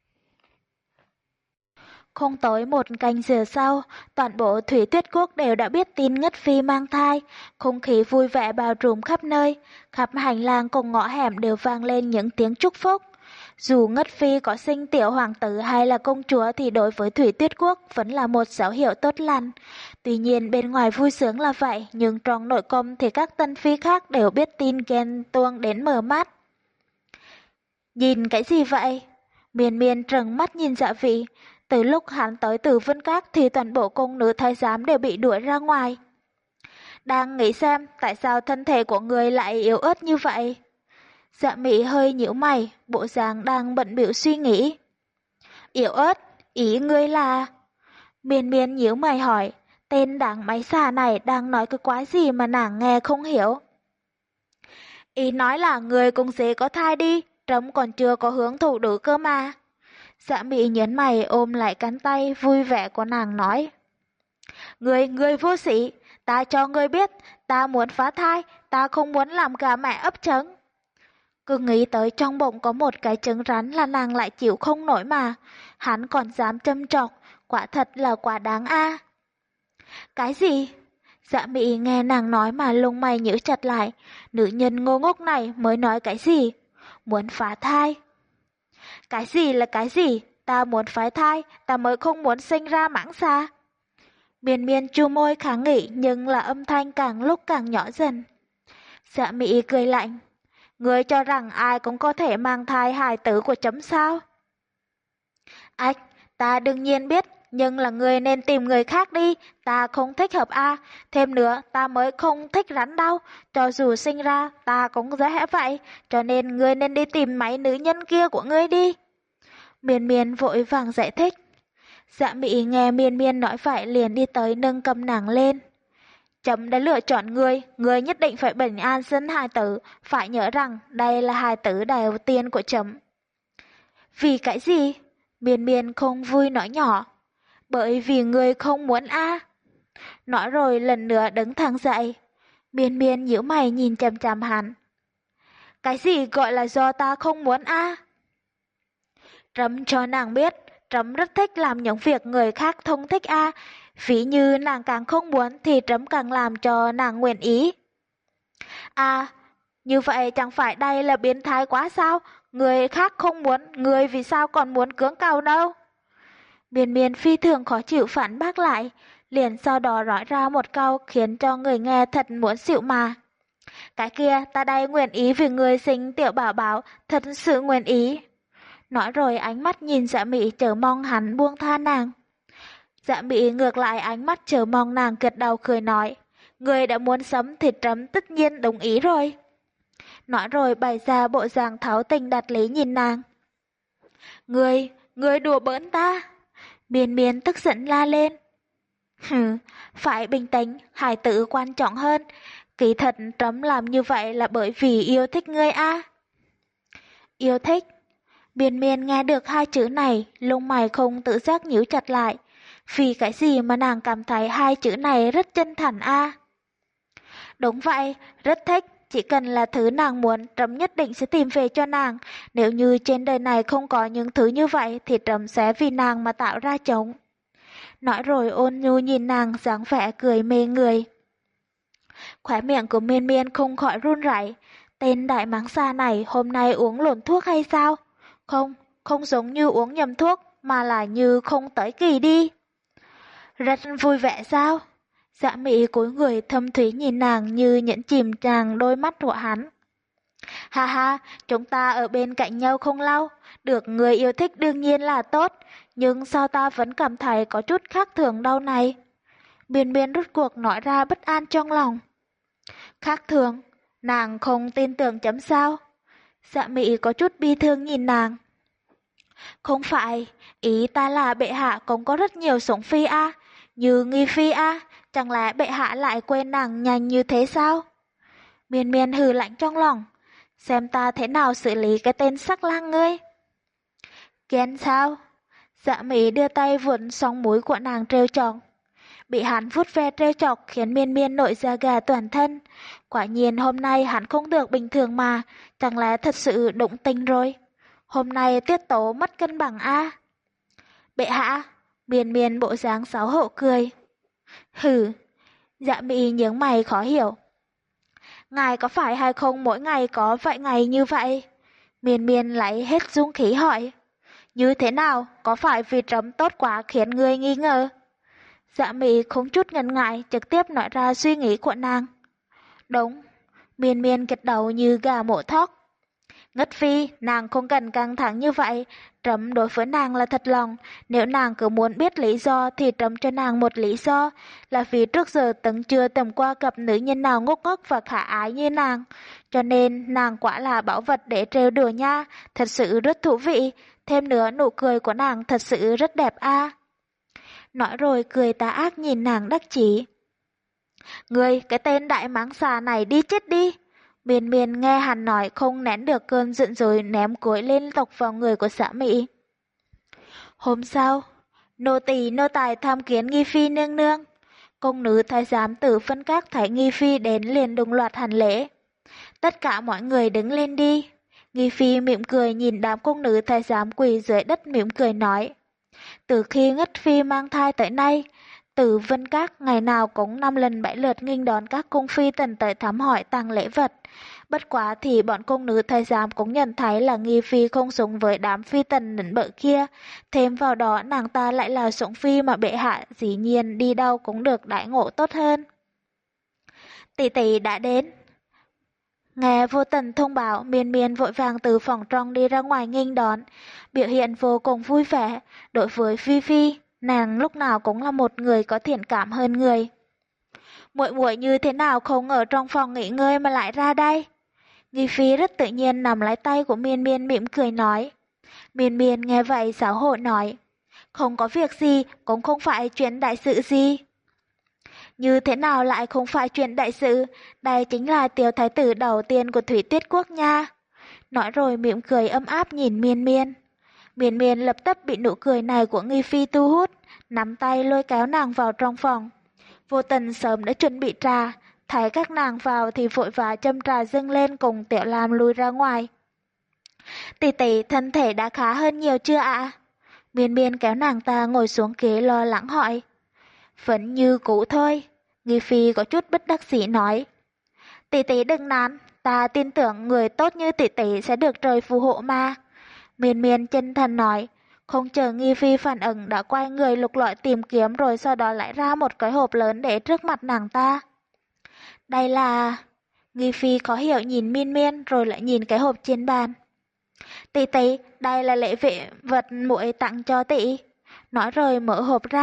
Speaker 1: Không tới một canh giờ sau, toàn bộ Thủy Tuyết Quốc đều đã biết tin Ngất Phi mang thai, không khí vui vẻ bao trùm khắp nơi, khắp hành lang cùng ngõ hẻm đều vang lên những tiếng chúc phúc. Dù Ngất Phi có sinh tiểu hoàng tử hay là công chúa thì đối với Thủy Tuyết Quốc vẫn là một dấu hiệu tốt lành. Tuy nhiên bên ngoài vui sướng là vậy, nhưng trong nội cung thì các tân phi khác đều biết tin ghen tuông đến mở mắt. Nhìn cái gì vậy? Miên Miên trừng mắt nhìn Dạ Vị. Từ lúc hắn tới Từ Vân Các thì toàn bộ cung nữ thái giám đều bị đuổi ra ngoài. Đang nghĩ xem tại sao thân thể của người lại yếu ớt như vậy? Dạ Mị hơi nhíu mày, bộ dáng đang bận bịu suy nghĩ. Yếu ớt, ý ngươi là... Miên Miên nhíu mày hỏi, tên đáng máy xà này đang nói cái quái gì mà nàng nghe không hiểu. Ý nói là người cùng dế có thai đi, trẫm còn chưa có hướng thủ đủ cơ mà. Dạ Mị nhấn mày ôm lại cánh tay vui vẻ của nàng nói. Người, người vô sĩ, ta cho ngươi biết, ta muốn phá thai, ta không muốn làm gà mẹ ấp trứng. Cứ nghĩ tới trong bụng có một cái trứng rắn là nàng lại chịu không nổi mà, hắn còn dám châm chọc, quả thật là quá đáng a. Cái gì? Dạ Mị nghe nàng nói mà lông mày nhíu chặt lại, nữ nhân ngô ngốc này mới nói cái gì? Muốn phá thai? Cái gì là cái gì? Ta muốn phá thai, ta mới không muốn sinh ra mãng xà. Miên Miên chu môi kháng nghị nhưng là âm thanh càng lúc càng nhỏ dần. Dạ Mị cười lạnh. Ngươi cho rằng ai cũng có thể mang thai hài tử của chấm sao? Ách, ta đương nhiên biết, nhưng là ngươi nên tìm người khác đi, ta không thích hợp a. Thêm nữa, ta mới không thích rắn đâu, cho dù sinh ra, ta cũng dễ vậy, cho nên ngươi nên đi tìm mấy nữ nhân kia của ngươi đi. Miên Miên vội vàng giải thích. Dạ Mị nghe Miên Miên nói vậy liền đi tới nâng cầm nàng lên. Chấm đã lựa chọn ngươi, ngươi nhất định phải bình an sinh hài tử, phải nhớ rằng đây là hài tử đầu tiên của chấm. Vì cái gì? Miên Miên không vui nói nhỏ. Bởi vì ngươi không muốn a. Nói rồi lần nữa đứng thẳng dậy. Miên Miên nhíu mày nhìn chằm chằm hắn. Cái gì gọi là do ta không muốn a? Trẫm cho nàng biết, trẫm rất thích làm những việc người khác không thích a. Ví như nàng càng không muốn thì trẫm càng làm cho nàng nguyện ý. À, như vậy chẳng phải đây là biến thái quá sao? Người khác không muốn, người vì sao còn muốn cưỡng cầu đâu? Miên Miên phi thường khó chịu phản bác lại, liền sau đó nói ra một câu khiến cho người nghe thật muốn xỉu mà. Cái kia ta đây nguyện ý vì người sinh tiểu bảo bảo, thật sự nguyện ý. Nói rồi ánh mắt nhìn Dạ Mị chờ mong hắn buông tha nàng. Dạ Mỹ ngược lại ánh mắt chờ mong nàng gật đầu cười nói, người đã muốn sấm thì trẫm tất nhiên đồng ý rồi. Nói rồi bày ra bộ dạng tháo tình đặt lý nhìn nàng. Ngươi, ngươi đùa bỡn ta. Miên miên tức giận la lên. Hừ, phải bình tĩnh, hài tử quan trọng hơn. Kỳ thật trẫm làm như vậy là bởi vì yêu thích ngươi a. Yêu thích. Miên miên nghe được hai chữ này, lông mày không tự giác nhíu chặt lại. Vì cái gì mà nàng cảm thấy hai chữ này rất chân thành a? Đúng vậy, rất thích. Chỉ cần là thứ nàng muốn, trẫm nhất định sẽ tìm về cho nàng. Nếu như trên đời này không có những thứ như vậy, thì trẫm sẽ vì nàng mà tạo ra trống. Nói rồi ôn nhu nhìn nàng dáng vẻ cười mê người. Khóe miệng của miên miên không khỏi run rẩy. Tên đại mãng xà này hôm nay uống lộn thuốc hay sao? Không, không giống như uống nhầm thuốc, mà là như không tới kỳ đi. Rất vui vẻ sao? Dạ Mỹ cúi người thâm thúy nhìn nàng như nhẫn chìm tràn đôi mắt của hắn. Ha ha, chúng ta ở bên cạnh nhau không lâu, được người yêu thích đương nhiên là tốt, nhưng sao ta vẫn cảm thấy có chút khác thường đâu này? Miên miên rút cuộc nói ra bất an trong lòng. Khác thường? Nàng không tin tưởng chấm sao? Dạ Mỹ có chút bi thương nhìn nàng. Không phải, ý ta là bệ hạ cũng có rất nhiều sủng phi a, như nghi phi a, chẳng lẽ bệ hạ lại quên nàng nhanh như thế sao? Miên miên hừ lạnh trong lòng, xem ta thế nào xử lý cái tên sắc lang ngươi. Ghen sao? Dạ Mỹ đưa tay vuốt sóng mũi của nàng trêu chọc. Bị hắn vuốt ve trêu chọc khiến miên miên nổi da gà toàn thân. Quả nhiên hôm nay hắn không được bình thường mà, chẳng lẽ thật sự động tình rồi? Hôm nay tiết tố mất cân bằng a. Bệ hạ, miên miên bộ dáng xấu hổ cười. Hừ, dạ Mỹ nhướng mày khó hiểu. Ngài có phải hay không mỗi ngày có vậy ngày như vậy? Miên miên lấy hết dũng khí hỏi. Như thế nào, có phải vì trẫm tốt quá khiến ngươi nghi ngờ? Dạ Mỹ không chút ngần ngại trực tiếp nói ra suy nghĩ của nàng. Đúng, miên miên gật đầu như gà mổ thóc. Ngất phi, nàng không cần căng thẳng như vậy, trẫm đối với nàng là thật lòng, nếu nàng cứ muốn biết lý do thì trẫm cho nàng một lý do, là vì trước giờ tấn chưa từng qua gặp nữ nhân nào ngốc nghếch và khả ái như nàng, cho nên nàng quả là bảo vật để trêu đùa nha, thật sự rất thú vị, thêm nữa nụ cười của nàng thật sự rất đẹp a. Nói rồi cười tà ác nhìn nàng đắc chí. Ngươi, cái tên đại mãng xà này đi chết đi. Miên miên nghe hắn nói không nén được cơn giận dỗi ném cối lên tộc vào người của xã Mỹ. Hôm sau, nô tỳ nô tài tham kiến nghi phi nương nương. Công nữ thái giám tử phân các thấy nghi phi đến liền đồng loạt hành lễ. Tất cả mọi người đứng lên đi. Nghi phi mỉm cười nhìn đám công nữ thái giám quỳ dưới đất mỉm cười nói. Từ khi Ngất Phi mang thai tới nay, Tử Vân Các ngày nào cũng năm lần bảy lượt nghênh đón các cung phi tần tới thăm hỏi tặng lễ vật. Bất quá thì bọn cung nữ thái giám cũng nhận thấy là nghi phi không sống với đám phi tần nịnh bợ kia. Thêm vào đó nàng ta lại là sủng phi mà bệ hạ dĩ nhiên đi đâu cũng được đãi ngộ tốt hơn. Tỷ tỷ đã đến. Nghe vô tần thông báo, miên miên vội vàng từ phòng trong đi ra ngoài nghênh đón, biểu hiện vô cùng vui vẻ. Đối với Phi Phi, nàng lúc nào cũng là một người có thiện cảm hơn người. Muội muội như thế nào không ở trong phòng nghỉ ngơi mà lại ra đây? Nghi Phi rất tự nhiên nắm lấy tay của miên miên mỉm cười nói. Miên miên nghe vậy xấu hổ nói, không có việc gì, cũng không phải chuyện đại sự gì. Như thế nào lại không phải chuyện đại sự, đây chính là tiểu thái tử đầu tiên của Thủy Tuyết Quốc nha. Nói rồi mỉm cười ấm áp nhìn miên miên. Miên miên lập tức bị nụ cười này của Nghi Phi thu hút, nắm tay lôi kéo nàng vào trong phòng. Vô Tần sớm đã chuẩn bị trà, thấy các nàng vào thì vội vã châm trà dâng lên cùng Tiểu Lam lui ra ngoài. Tỷ tỷ thân thể đã khá hơn nhiều chưa ạ? Miên miên kéo nàng ta ngồi xuống ghế lo lắng hỏi. Vẫn như cũ thôi, Nghi Phi có chút bất đắc dĩ nói. Tỷ tỷ đừng nản, ta tin tưởng người tốt như tỷ tỷ sẽ được trời phù hộ mà. Miên miên chân thành nói, không chờ Nghi Phi phản ứng đã quay người lục lọi tìm kiếm rồi sau đó lại ra một cái hộp lớn để trước mặt nàng ta. Đây là... Nghi Phi khó hiểu nhìn miên miên rồi lại nhìn cái hộp trên bàn. Tỷ tỷ, đây là lễ vệ vật muội tặng cho tỷ. Nói rồi mở hộp ra,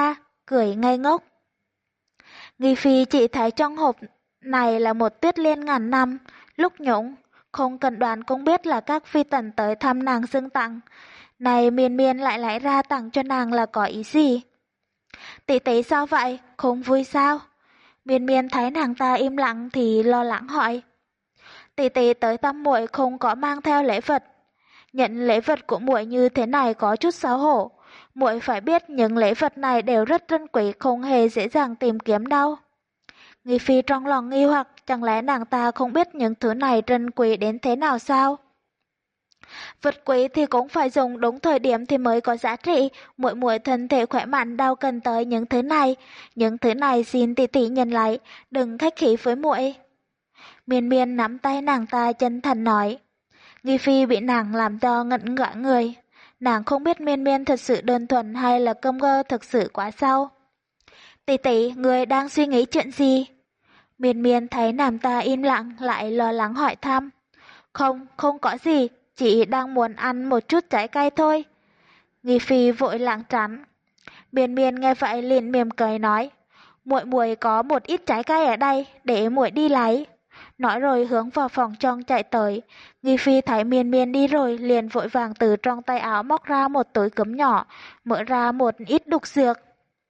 Speaker 1: cười ngây ngốc. Nghi Phi chỉ thấy trong hộp này là một tuyết liên ngàn năm, lúc nhũng, không cần đoán cũng biết là các phi tần tới thăm nàng xưng tặng. Này Miên Miên lại lấy ra tặng cho nàng là có ý gì? Tỷ tỷ sao vậy? Không vui sao? Miên Miên thấy nàng ta im lặng thì lo lắng hỏi. Tỷ tỷ tới thăm muội không có mang theo lễ vật. Nhận lễ vật của muội như thế này có chút xấu hổ. Muội phải biết những lễ vật này đều rất trân quý, không hề dễ dàng tìm kiếm đâu. Nghi Phi trong lòng nghi hoặc, chẳng lẽ nàng ta không biết những thứ này trân quý đến thế nào sao? Vật quý thì cũng phải dùng đúng thời điểm thì mới có giá trị, muội muội thân thể khỏe mạnh đâu cần tới những thứ này, những thứ này xin tỷ tỷ nhận lại, đừng khách khí với muội. Miên Miên nắm tay nàng ta chân thành nói. Nghi Phi bị nàng làm cho ngẩn ngỡ người, nàng không biết Miên Miên thật sự đơn thuần hay là công gơ thực sự quá sâu. Tỷ tỷ, người đang suy nghĩ chuyện gì? Miên Miên thấy nàng ta im lặng lại lo lắng hỏi thăm. Không, không có gì, chỉ đang muốn ăn một chút trái cây thôi. Nghi Phi vội lảng tránh. Miên Miên nghe vậy liền mỉm cười nói, muội muội có một ít trái cây ở đây, để muội đi lấy. Nói rồi hướng vào phòng trong chạy tới. Nghi Phi thấy Miên Miên đi rồi liền vội vàng từ trong tay áo móc ra một túi cấm nhỏ, mở ra một ít đục dược.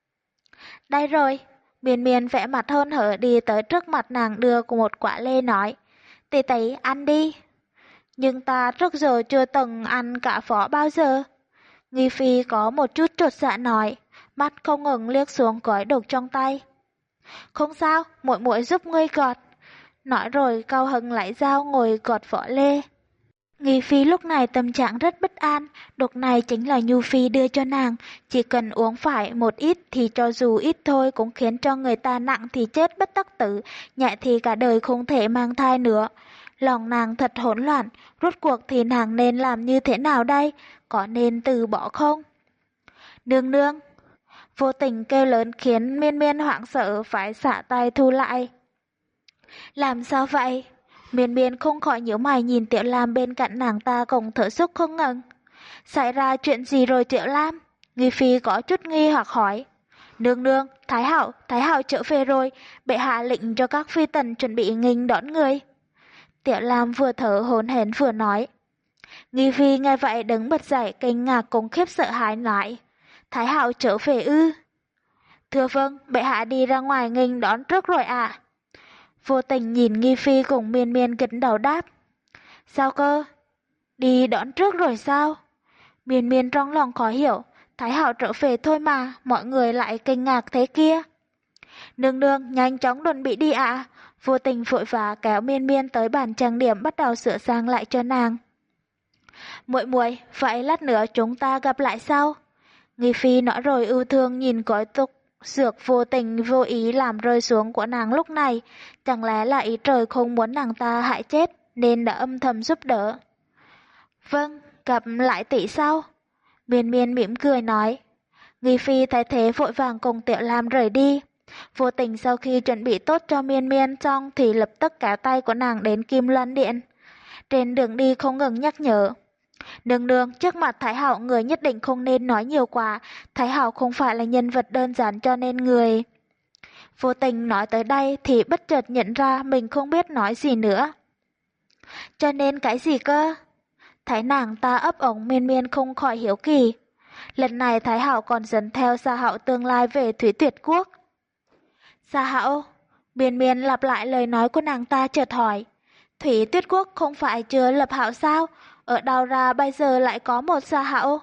Speaker 1: Đây rồi. Miên Miên vẽ mặt hớn hở đi tới trước mặt nàng đưa một quả lê nói, tỷ tỷ ăn đi. Nhưng ta trước giờ chưa từng ăn cả phó bao giờ. Nghi Phi có một chút trột dạ nói, mắt không ngừng liếc xuống gói đục trong tay. Không sao, muội muội giúp ngươi gọt. Nói rồi Cao Hưng lấy dao ngồi gọt vỏ lê. Nghi Phi lúc này tâm trạng rất bất an, độc này chính là Nhu Phi đưa cho nàng, chỉ cần uống phải một ít thì cho dù ít thôi cũng khiến cho người ta nặng thì chết bất đắc tử, nhẹ thì cả đời không thể mang thai nữa. Lòng nàng thật hỗn loạn, rốt cuộc thì nàng nên làm như thế nào đây, có nên từ bỏ không? Nương nương! Vô tình kêu lớn khiến Miên Miên hoảng sợ phải xả tay thu lại. Làm sao vậy? Miên Miên không khỏi nhíu mày nhìn Tiểu Lam bên cạnh nàng ta cùng thở dốc không ngừng. Xảy ra chuyện gì rồi Tiểu Lam? Nghi Phi có chút nghi hoặc hỏi. Nương nương, Thái Hậu, Thái Hậu trở về rồi, bệ hạ lệnh cho các phi tần chuẩn bị nghênh đón người. Tiểu Lam vừa thở hổn hển vừa nói. Nghi Phi nghe vậy đứng bật dậy kinh ngạc cùng khiếp sợ hãi nói. Thái Hậu trở về ư? Thưa vâng, bệ hạ đi ra ngoài nghênh đón trước rồi ạ. Vô tình nhìn Nghi Phi cùng Miên Miên gật đầu đáp. Sao cơ? Đi đón trước rồi sao? Miên Miên trong lòng khó hiểu, Thái Hậu trở về thôi mà, mọi người lại kinh ngạc thế kia. Nương nương, nhanh chóng chuẩn bị đi ạ. Vô tình vội vã kéo Miên Miên tới bàn trang điểm bắt đầu sửa sang lại cho nàng. Muội muội, vậy lát nữa chúng ta gặp lại sau. Nghi Phi nói rồi ưu thương nhìn gói tục dược vô tình vô ý làm rơi xuống của nàng lúc này, chẳng lẽ là ý trời không muốn nàng ta hại chết nên đã âm thầm giúp đỡ. Vâng, gặp lại tỷ sau. Miên Miên mỉm cười nói. Nghi Phi thấy thế vội vàng cùng Tiểu Lam rời đi. Vô tình sau khi chuẩn bị tốt cho Miên Miên xong thì lập tức kéo tay của nàng đến Kim Loan Điện. Trên đường đi không ngừng nhắc nhở. Nương nương, trước mặt Thái Hậu người nhất định không nên nói nhiều quá, Thái Hậu không phải là nhân vật đơn giản cho nên người. Vô tình nói tới đây thì bất chợt nhận ra mình không biết nói gì nữa. Cho nên cái gì cơ? Thấy nàng ta ấp ống Miên Miên không khỏi hiếu kỳ. Lần này Thái Hậu còn dẫn theo Sa Hậu tương lai về Thủy Tuyệt Quốc. Sa Hậu? Miên Miên lặp lại lời nói của nàng ta chợt hỏi. Thủy Tuyệt Quốc không phải chưa lập hạo sao? Ở đâu ra bây giờ lại có một Sa Hậu?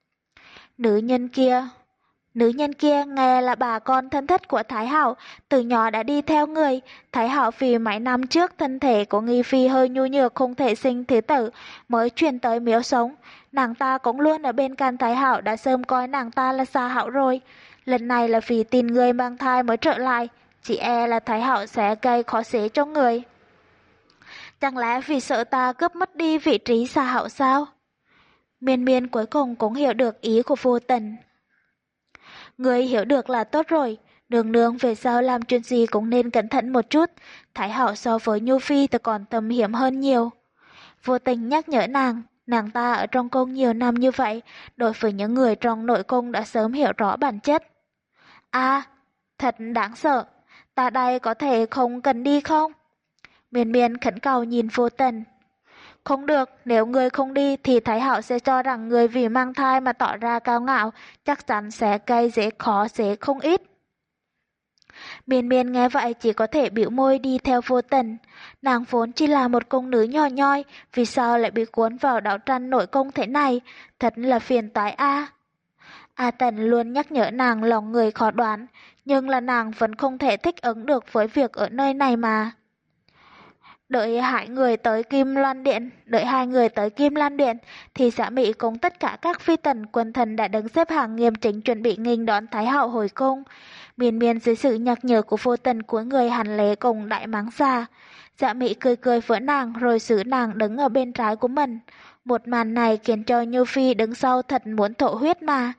Speaker 1: Nữ nhân kia... Nữ nhân kia nghe là bà con thân thích của Thái Hậu, từ nhỏ đã đi theo người. Thái Hậu vì mấy năm trước thân thể của Nghi Phi hơi nhu nhược không thể sinh thứ tử, mới chuyển tới miếu sống. Nàng ta cũng luôn ở bên cạnh Thái Hậu, đã sớm coi nàng ta là Sa Hậu rồi. Lần này là vì tin người mang thai mới trở lại, chỉ e là Thái Hậu sẽ gây khó dễ cho người. Chẳng lẽ vì sợ ta cướp mất đi vị trí Sa Hậu sao? Miên Miên cuối cùng cũng hiểu được ý của Vô Tình. Người hiểu được là tốt rồi, nương nương về sau làm chuyện gì cũng nên cẩn thận một chút, Thái Hậu so với Nhu Phi thì còn tầm hiểm hơn nhiều. Vô Tình nhắc nhở nàng, nàng ta ở trong cung nhiều năm như vậy, đối với những người trong nội cung đã sớm hiểu rõ bản chất. À, thật đáng sợ, ta đây có thể không cần đi không? Miên miên khẩn cầu nhìn Vô Tần. Không được, nếu người không đi thì Thái Hậu sẽ cho rằng người vì mang thai mà tỏ ra cao ngạo, chắc chắn sẽ gây dễ khó dễ không ít. Miên miên nghe vậy chỉ có thể bĩu môi đi theo Vô Tần. Nàng vốn chỉ là một công nữ nhỏ nhoi, vì sao lại bị cuốn vào đấu tranh nội công thế này, thật là phiền toái a. A Tần luôn nhắc nhở nàng lòng người khó đoán, nhưng là nàng vẫn không thể thích ứng được với việc ở nơi này mà. Đợi hai người tới Kim Loan Điện, đợi hai người tới Kim Loan Điện, thì Dạ Mị cùng tất cả các phi tần quân thần đã đứng xếp hàng nghiêm chỉnh chuẩn bị nghênh đón Thái Hậu hồi cung. Miên miên dưới sự nhắc nhở của Vô Tần của người hành lễ cùng đại mắng già. Dạ Mị cười cười với nàng rồi giữ nàng đứng ở bên trái của mình. Một màn này khiến cho Như Phi đứng sau thật muốn thổ huyết mà.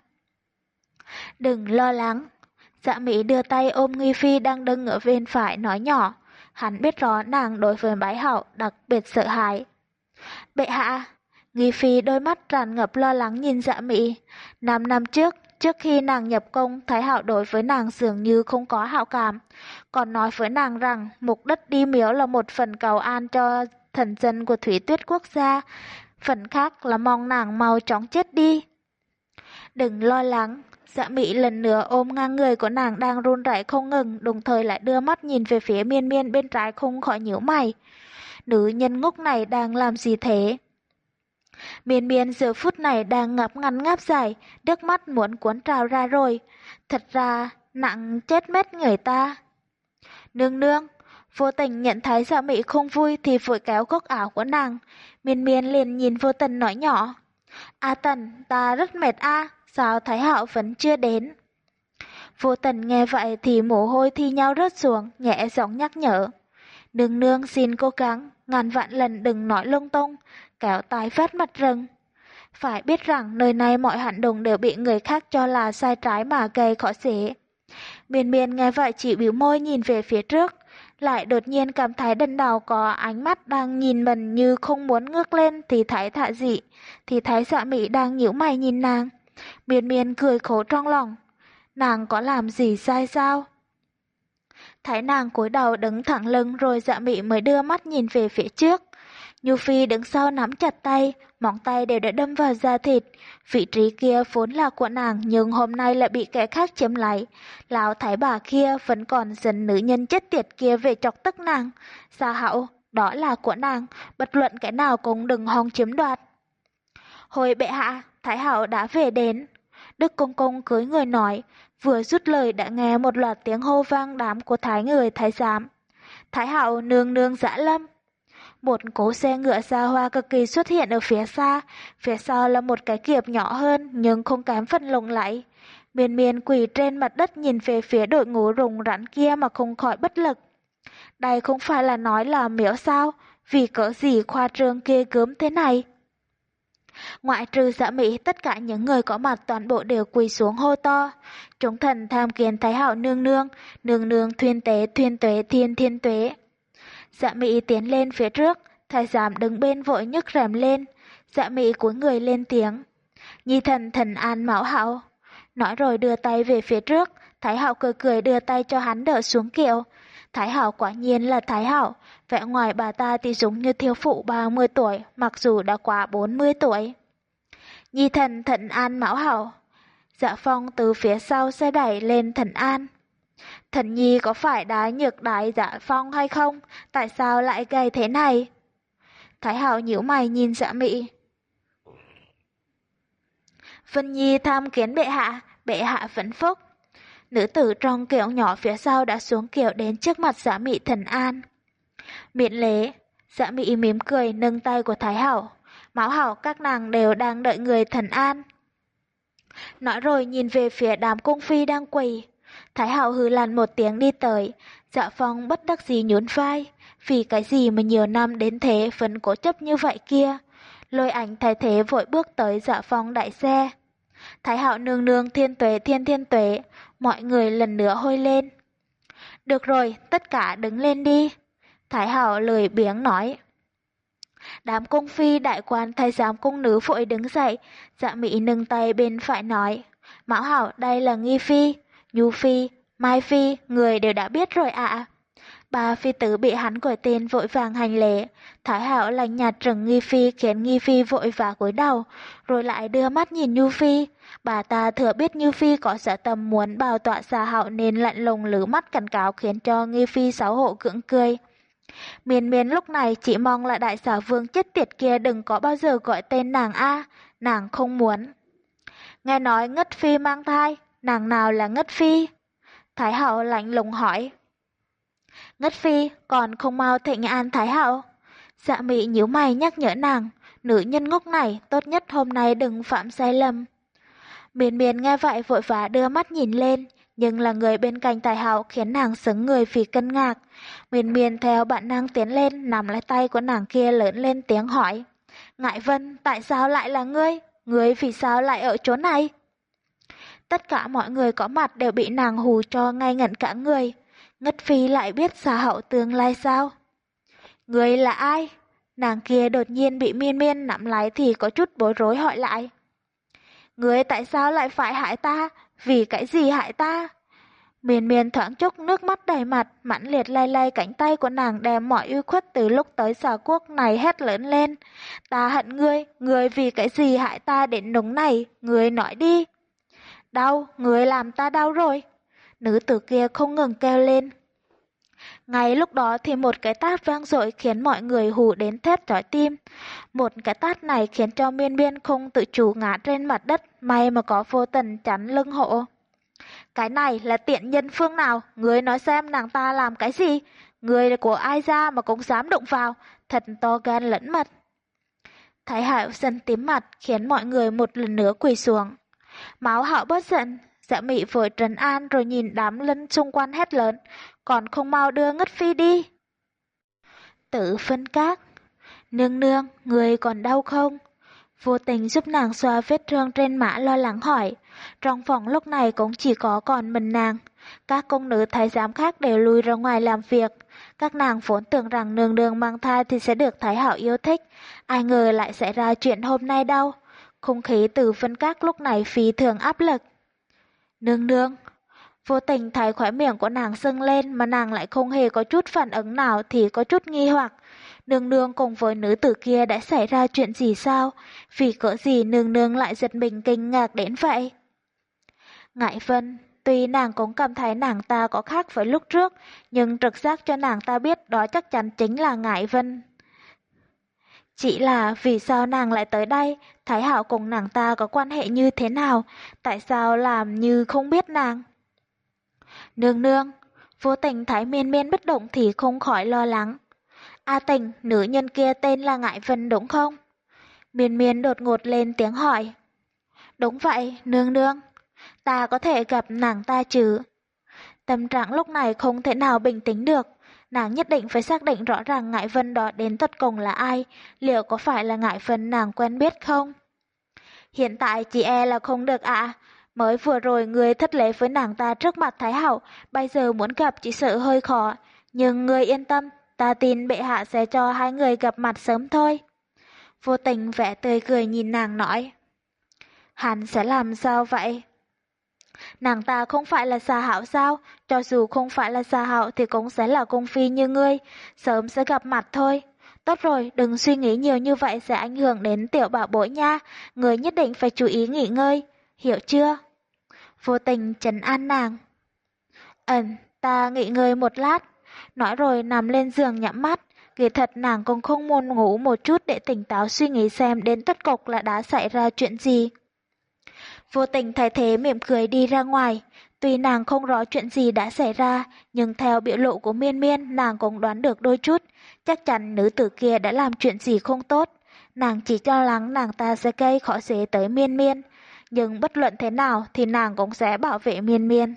Speaker 1: Đừng lo lắng. Dạ Mị đưa tay ôm Nghi Phi đang đứng ở bên phải nói nhỏ. Hắn biết rõ nàng đối với bái hậu đặc biệt sợ hãi. Bệ hạ, Nghi Phi đôi mắt tràn ngập lo lắng nhìn Dạ Mị. Năm năm trước, trước khi nàng nhập cung, Thái Hậu đối với nàng dường như không có hảo cảm. Còn nói với nàng rằng mục đích đi miếu là một phần cầu an cho thần dân của Thủy Tuyết quốc gia. Phần khác là mong nàng mau chóng chết đi. Đừng lo lắng. Dạ Mị lần nữa ôm ngang người của nàng đang run rẩy không ngừng, đồng thời lại đưa mắt nhìn về phía Miên Miên bên trái không khỏi nhíu mày. Nữ nhân ngốc này đang làm gì thế? Miên Miên giờ phút này đang ngập ngắn ngáp dài, nước mắt muốn cuốn trào ra rồi. Thật ra, nặng chết mất người ta. Nương nương, Vô Tình nhận thấy Dạ Mị không vui thì vội kéo góc áo của nàng. Miên Miên liền nhìn Vô Tình nói nhỏ. A Tần, ta rất mệt a. Sao Thái Hậu vẫn chưa đến? Vô Tần nghe vậy thì mồ hôi thi nhau rớt xuống, nhẹ giọng nhắc nhở. Nương nương xin cố gắng, ngàn vạn lần đừng nói lung tung, kéo tai phát mặt rừng. Phải biết rằng nơi này mọi hành động đều bị người khác cho là sai trái mà gây khó dễ. Miên miên nghe vậy chỉ bĩu môi nhìn về phía trước, lại đột nhiên cảm thấy đần đầu có ánh mắt đang nhìn mình như không muốn ngước lên thì thấy thạ dị, thì thấy Dạ Mị đang nhíu mày nhìn nàng. Miên miên cười khổ trong lòng. Nàng có làm gì sai sao? Thấy nàng cúi đầu đứng thẳng lưng rồi Dạ Mị mới đưa mắt nhìn về phía trước. Nhu Phi đứng sau nắm chặt tay, móng tay đều đã đâm vào da thịt. Vị trí kia vốn là của nàng nhưng hôm nay lại bị kẻ khác chiếm lấy. Lão thái bà kia vẫn còn dẫn nữ nhân chết tiệt kia về chọc tức nàng. Gia Hậu, đó là của nàng, bất luận cái nào cũng đừng hòng chiếm đoạt. Hồi bệ hạ, Thái Hậu đã về đến. Đức Công Công cưới người nói, vừa dứt lời đã nghe một loạt tiếng hô vang đám của thái người thái giám. Thái Hậu nương nương dã lâm. Một cỗ xe ngựa xa hoa cực kỳ xuất hiện ở phía xa, phía sau là một cái kiệp nhỏ hơn nhưng không kém phần lộng lẫy. Miên miên quỳ trên mặt đất nhìn về phía đội ngũ rùng rắn kia mà không khỏi bất lực. Đây không phải là nói là miếu sao, vì cỡ gì khoa trương kia gớm thế này. Ngoại trừ Dạ Mị, tất cả những người có mặt toàn bộ đều quỳ xuống hô to. Chúng thần tham kiến Thái Hậu nương nương, nương nương thuyên tế thuyên tuế thiên thiên tuế. Dạ Mị tiến lên phía trước, thái giám đứng bên vội nhấc rèm lên. Dạ Mị cúi người lên tiếng. Nhi thần thần an mão hậu. Nói rồi đưa tay về phía trước, Thái Hậu cười cười đưa tay cho hắn đỡ xuống kiệu. Thái Hậu quả nhiên là Thái Hậu, vẻ ngoài bà ta thì giống như thiếu phụ ba mươi tuổi, mặc dù đã quá bốn mươi tuổi. Nhi thần thần an mão hậu. Dạ Phong từ phía sau xe đẩy lên thần an. Thần nhi có phải đá nhược đái Dạ Phong hay không? Tại sao lại gầy thế này? Thái Hậu nhíu mày nhìn Dạ Mị. Vân Nhi tham kiến bệ hạ, bệ hạ phấn phúc. Nữ tử trong kiệu nhỏ phía sau đã xuống kiệu đến trước mặt Dạ Mị thần an. Miễn lễ, Dạ Mị mỉm cười nâng tay của Thái Hậu. Mão hậu các nàng đều đang đợi người thần an. Nói rồi nhìn về phía đám cung phi đang quỳ. Thái Hậu hừ làn một tiếng đi tới. Dạ Phong bất đắc dĩ nhún vai. Vì cái gì mà nhiều năm đến thế vẫn cố chấp như vậy kia. Lôi Ảnh thay thế vội bước tới Dạ Phong đại xe. Thái Hậu nương nương thiên tuế thiên thiên tuế. Mọi người lần nữa hôi lên. Được rồi, tất cả đứng lên đi. Thái Hậu lười biếng nói. Đám cung phi đại quan thái giám cung nữ vội đứng dậy. Dạ Mị nâng tay bên phải nói. Mão hậu đây là Nghi Phi. Nhu Phi, Mai Phi, người đều đã biết rồi ạ. Ba phi tử bị hắn gọi tên vội vàng hành lễ. Thái Hạo lạnh nhạt trừng Nghi Phi khiến Nghi Phi vội vã cúi đầu, rồi lại đưa mắt nhìn Nhu Phi. Bà ta thừa biết Nhu Phi có sở tâm muốn bào tọa Xa Hạo nên lạnh lùng lử mắt cảnh cáo khiến cho Nghi Phi xấu hổ gượng cười. Miên Miên lúc này chỉ mong là đại xà vương chết tiệt kia đừng có bao giờ gọi tên nàng a, nàng không muốn. Nghe nói Ngất Phi mang thai, nàng nào là Ngất Phi? Thái Hạo lạnh lùng hỏi. Ngất Phi còn không mau thịnh an Thái Hạo. Dạ Mị nhíu mày nhắc nhở nàng, nữ nhân ngốc này tốt nhất hôm nay đừng phạm sai lầm. Miên Miên nghe vậy vội vã đưa mắt nhìn lên, nhưng là người bên cạnh Thái Hạo khiến nàng sững người vì kinh ngạc. Miên Miên theo bản năng tiến lên nắm lấy tay của nàng kia lớn lên tiếng hỏi. Ngải Vân, tại sao lại là ngươi? Ngươi vì sao lại ở chỗ này? Tất cả mọi người có mặt đều bị nàng hù cho ngay ngẩn cả người. Ngất Phi lại biết Xa Hạo tương lai sao? Ngươi là ai? Nàng kia đột nhiên bị Miên Miên nắm lấy thì có chút bối rối hỏi lại. Ngươi tại sao lại phải hại ta? Vì cái gì hại ta? Miên Miên thoáng chốc nước mắt đầy mặt, mãnh liệt lay lay cánh tay của nàng đem mọi uy khuất từ lúc tới xà quốc này hét lớn lên. Ta hận ngươi, ngươi vì cái gì hại ta đến nóng này, ngươi nói đi. Đau, ngươi làm ta đau rồi. Nữ tử kia không ngừng kêu lên. Ngay lúc đó thì một cái tát vang dội khiến mọi người hù đến thét chói tim. Một cái tát này khiến cho Miên Miên không tự chủ ngã trên mặt đất, may mà có Vô Tần chắn lưng hộ. Cái này là tiện nhân phương nào? Ngươi nói xem nàng ta làm cái gì? Ngươi của ai ra mà cũng dám động vào? Thật to gan lẫn mật. Thái Hạo dần tím mặt khiến mọi người một lần nữa quỳ xuống. Máu Hạo bớt giận, Dạ Mị vội trấn an rồi nhìn đám lân xung quanh hét lớn. Còn không mau đưa Ngất Phi đi. Tử Phân Các. Nương nương, người còn đau không? Vô Tình giúp nàng xoa vết thương trên má lo lắng hỏi. Trong phòng lúc này cũng chỉ có còn mình nàng. Các công nữ thái giám khác đều lui ra ngoài làm việc. Các nàng vốn tưởng rằng nương nương mang thai thì sẽ được Thái Hạo yêu thích. Ai ngờ lại xảy ra chuyện hôm nay đâu. Không khí Tử Phân Các lúc này phi thường áp lực. Nương nương. Vô Tình thấy khóe miệng của nàng sưng lên mà nàng lại không hề có chút phản ứng nào thì có chút nghi hoặc. Nương nương cùng với nữ tử kia đã xảy ra chuyện gì sao? Vì cỡ gì nương nương lại giật mình kinh ngạc đến vậy? Ngải Vân, tuy nàng cũng cảm thấy nàng ta có khác với lúc trước, nhưng trực giác cho nàng ta biết đó chắc chắn chính là Ngải Vân. Chỉ là vì sao nàng lại tới đây? Thái Hạo cùng nàng ta có quan hệ như thế nào? Tại sao làm như không biết nàng? Nương nương, Vô Tình thấy Miên Miên bất động thì không khỏi lo lắng. A Tình, nữ nhân kia tên là Ngải Vân đúng không? Miên Miên đột ngột lên tiếng hỏi. Đúng vậy, nương nương. Ta có thể gặp nàng ta chứ? Tâm trạng lúc này không thể nào bình tĩnh được. Nàng nhất định phải xác định rõ ràng Ngải Vân đó đến tận cùng là ai, liệu có phải là Ngải Vân nàng quen biết không? Hiện tại chỉ e là không được ạ. À. Mới vừa rồi người thất lễ với nàng ta trước mặt Thái Hạo, bây giờ muốn gặp chỉ sợ hơi khó. Nhưng người yên tâm, ta tin bệ hạ sẽ cho hai người gặp mặt sớm thôi. Vô Tình vẻ tươi cười nhìn nàng nói. Hắn sẽ làm sao vậy? Nàng ta không phải là Xa Hạo sao? Cho dù không phải là Xa Hạo thì cũng sẽ là cung phi như ngươi, sớm sẽ gặp mặt thôi. Tốt rồi, đừng suy nghĩ nhiều như vậy sẽ ảnh hưởng đến tiểu bảo bối nha, ngươi nhất định phải chú ý nghỉ ngơi, hiểu chưa? Vô Tình trấn an nàng. Ừm, ta nghỉ ngơi một lát, nói rồi nằm lên giường nhắm mắt. Kỳ thật nàng cũng không muốn ngủ một chút để tỉnh táo suy nghĩ xem đến tất cục là đã xảy ra chuyện gì. Vô Tình thay thế mỉm cười đi ra ngoài. Tuy nàng không rõ chuyện gì đã xảy ra, nhưng theo biểu lộ của Miên Miên nàng cũng đoán được đôi chút. Chắc chắn nữ tử kia đã làm chuyện gì không tốt. Nàng chỉ cho lắng nàng ta sẽ gây khó dễ tới Miên Miên. Nhưng bất luận thế nào thì nàng cũng sẽ bảo vệ Miên Miên.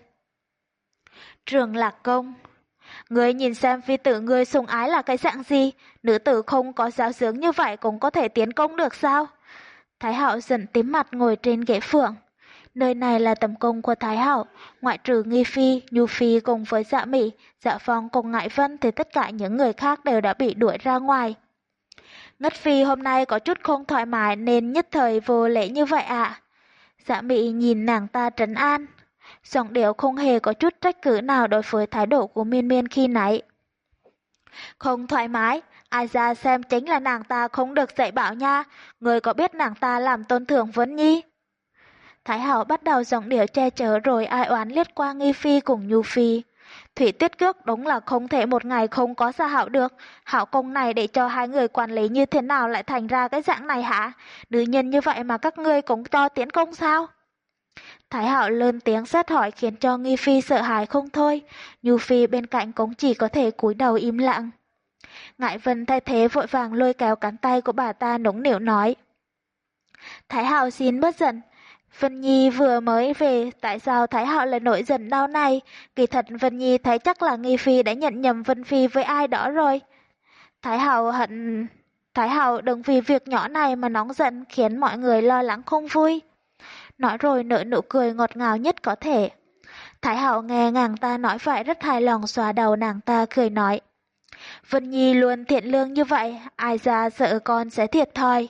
Speaker 1: Trường Lạc Công. Ngươi nhìn xem phi tử ngươi sủng ái là cái dạng gì, nữ tử không có giáo dưỡng như vậy cũng có thể tiến công được sao? Thái Hạo dần tím mặt ngồi trên ghế phượng. Nơi này là tầm cung của Thái Hạo, ngoại trừ Nghi Phi, Nhu Phi cùng với Dạ Mị, Dạ Phong cùng Ngải Vân thì tất cả những người khác đều đã bị đuổi ra ngoài. Ngất Phi hôm nay có chút không thoải mái nên nhất thời vô lễ như vậy ạ. À? Dạ Mị nhìn nàng ta trấn an. Giọng điệu không hề có chút trách cứ nào đối với thái độ của Miên Miên khi nãy. Không thoải mái, ai ra xem chính là nàng ta không được dạy bảo nha, người có biết nàng ta làm tôn thượng Vân Nhi? Thái Hậu bắt đầu giọng điệu che chở rồi ai oán liếc qua Nghi Phi cùng Nhu Phi. Thủy Tuyết Cước đúng là không thể một ngày không có Gia Hạo được, Hạo công này để cho hai người quản lý như thế nào lại thành ra cái dạng này hả? Nữ nhân như vậy mà các ngươi cũng cho tiến công sao? Thái Hạo lớn tiếng xét hỏi khiến cho Nghi Phi sợ hãi không thôi, Nhu Phi bên cạnh cũng chỉ có thể cúi đầu im lặng. Ngải Vân thay thế vội vàng lôi kéo cánh tay của bà ta nũng nịu nói. Thái Hạo xin bớt giận. Vân Nhi vừa mới về, tại sao Thái Hạo lại nổi giận đau này? Kỳ thật Vân Nhi thấy chắc là Nghi Phi đã nhận nhầm Vân Phi với ai đó rồi. Thái Hạo hận... Thái Hạo đừng vì việc nhỏ này mà nóng giận khiến mọi người lo lắng không vui. Nói rồi nở nụ cười ngọt ngào nhất có thể. Thái Hạo nghe nàng ta nói vậy rất hài lòng xòa đầu nàng ta cười nói. Vân Nhi luôn thiện lương như vậy, ai ra sợ con sẽ thiệt thòi.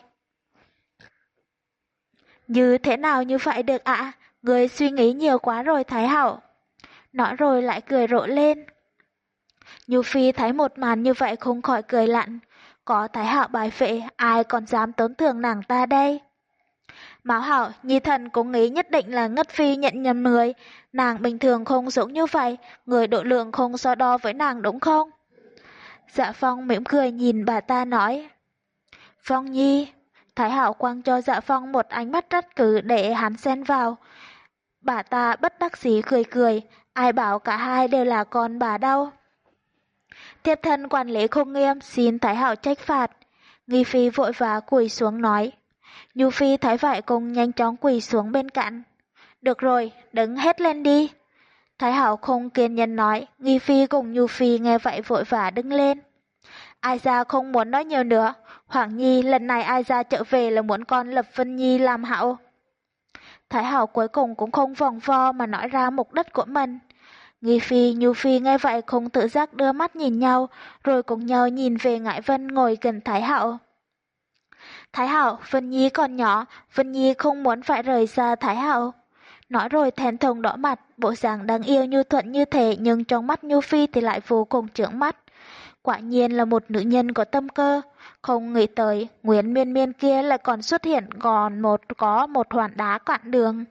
Speaker 1: Như thế nào như vậy được ạ? À? Người suy nghĩ nhiều quá rồi Thái Hậu. Nói rồi lại cười rộ lên. Nhu Phi thấy một màn như vậy không khỏi cười lạnh. Có Thái Hậu bài vệ, ai còn dám tổn thương nàng ta đây? Mão Hậu, Nhi thần cũng nghĩ nhất định là Ngất Phi nhận nhầm người. Nàng bình thường không giống như vậy, người độ lượng không so đo với nàng đúng không? Dạ Phong mỉm cười nhìn bà ta nói. Phong Nhi... Thái Hạo quăng cho Dạ Phong một ánh mắt trách cứ để hắn xen vào. Bà ta bất đắc dĩ cười cười, ai bảo cả hai đều là con bà đâu. Thiếp thân quản lý không nghiêm, xin Thái Hạo trách phạt. Nghi Phi vội vã quỳ xuống nói. Nhu Phi thấy vậy cùng nhanh chóng quỳ xuống bên cạnh. Được rồi, đứng hết lên đi. Thái Hạo không kiên nhẫn nói, Nghi Phi cùng Nhu Phi nghe vậy vội vã đứng lên. Ai ra không muốn nói nhiều nữa. Hoàng Nhi lần này ai ra trở về là muốn con lập Vân Nhi làm hậu. Thái Hậu cuối cùng cũng không vòng vo mà nói ra mục đích của mình. Nghi Phi, Nhu Phi nghe vậy không tự giác đưa mắt nhìn nhau, rồi cùng nhau nhìn về Ngải Vân ngồi gần Thái Hậu. Thái Hậu, Vân Nhi còn nhỏ, Vân Nhi không muốn phải rời xa Thái Hậu. Nói rồi thẹn thùng đỏ mặt, bộ dạng đáng yêu nhu thuận như thế nhưng trong mắt Nhu Phi thì lại vô cùng chướng mắt. Quả nhiên là một nữ nhân có tâm cơ, không nghĩ tới Nguyễn Miên Miên kia lại còn xuất hiện còn một có một hoàn đá cạn đường.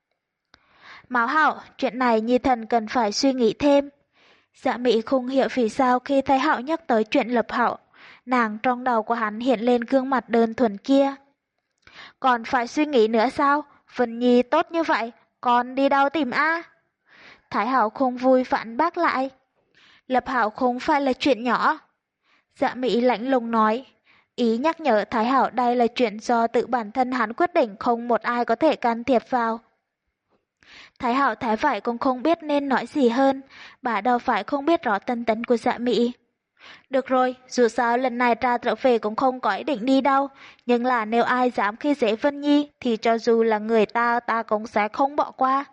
Speaker 1: Mão Hạo, chuyện này Nhi thần cần phải suy nghĩ thêm. Dạ Mỹ không hiểu vì sao khi Thái Hạo nhắc tới chuyện lập hậu, nàng trong đầu của hắn hiện lên gương mặt đơn thuần kia. Còn phải suy nghĩ nữa sao? Vân Nhi tốt như vậy, còn đi đâu tìm a? Thái Hạo không vui phản bác lại. Lập hạo không phải là chuyện nhỏ. Dạ Mỹ lạnh lùng nói, ý nhắc nhở Thái Hạo đây là chuyện do tự bản thân hắn quyết định, không một ai có thể can thiệp vào. Thái Hạo thấy vậy cũng không biết nên nói gì hơn, bà đâu phải không biết rõ tân tấn của Dạ Mỹ. Được rồi, dù sao lần này ra trở về cũng không có ý định đi đâu, nhưng là nếu ai dám khi dễ Vân Nhi thì cho dù là người ta ta cũng sẽ không bỏ qua.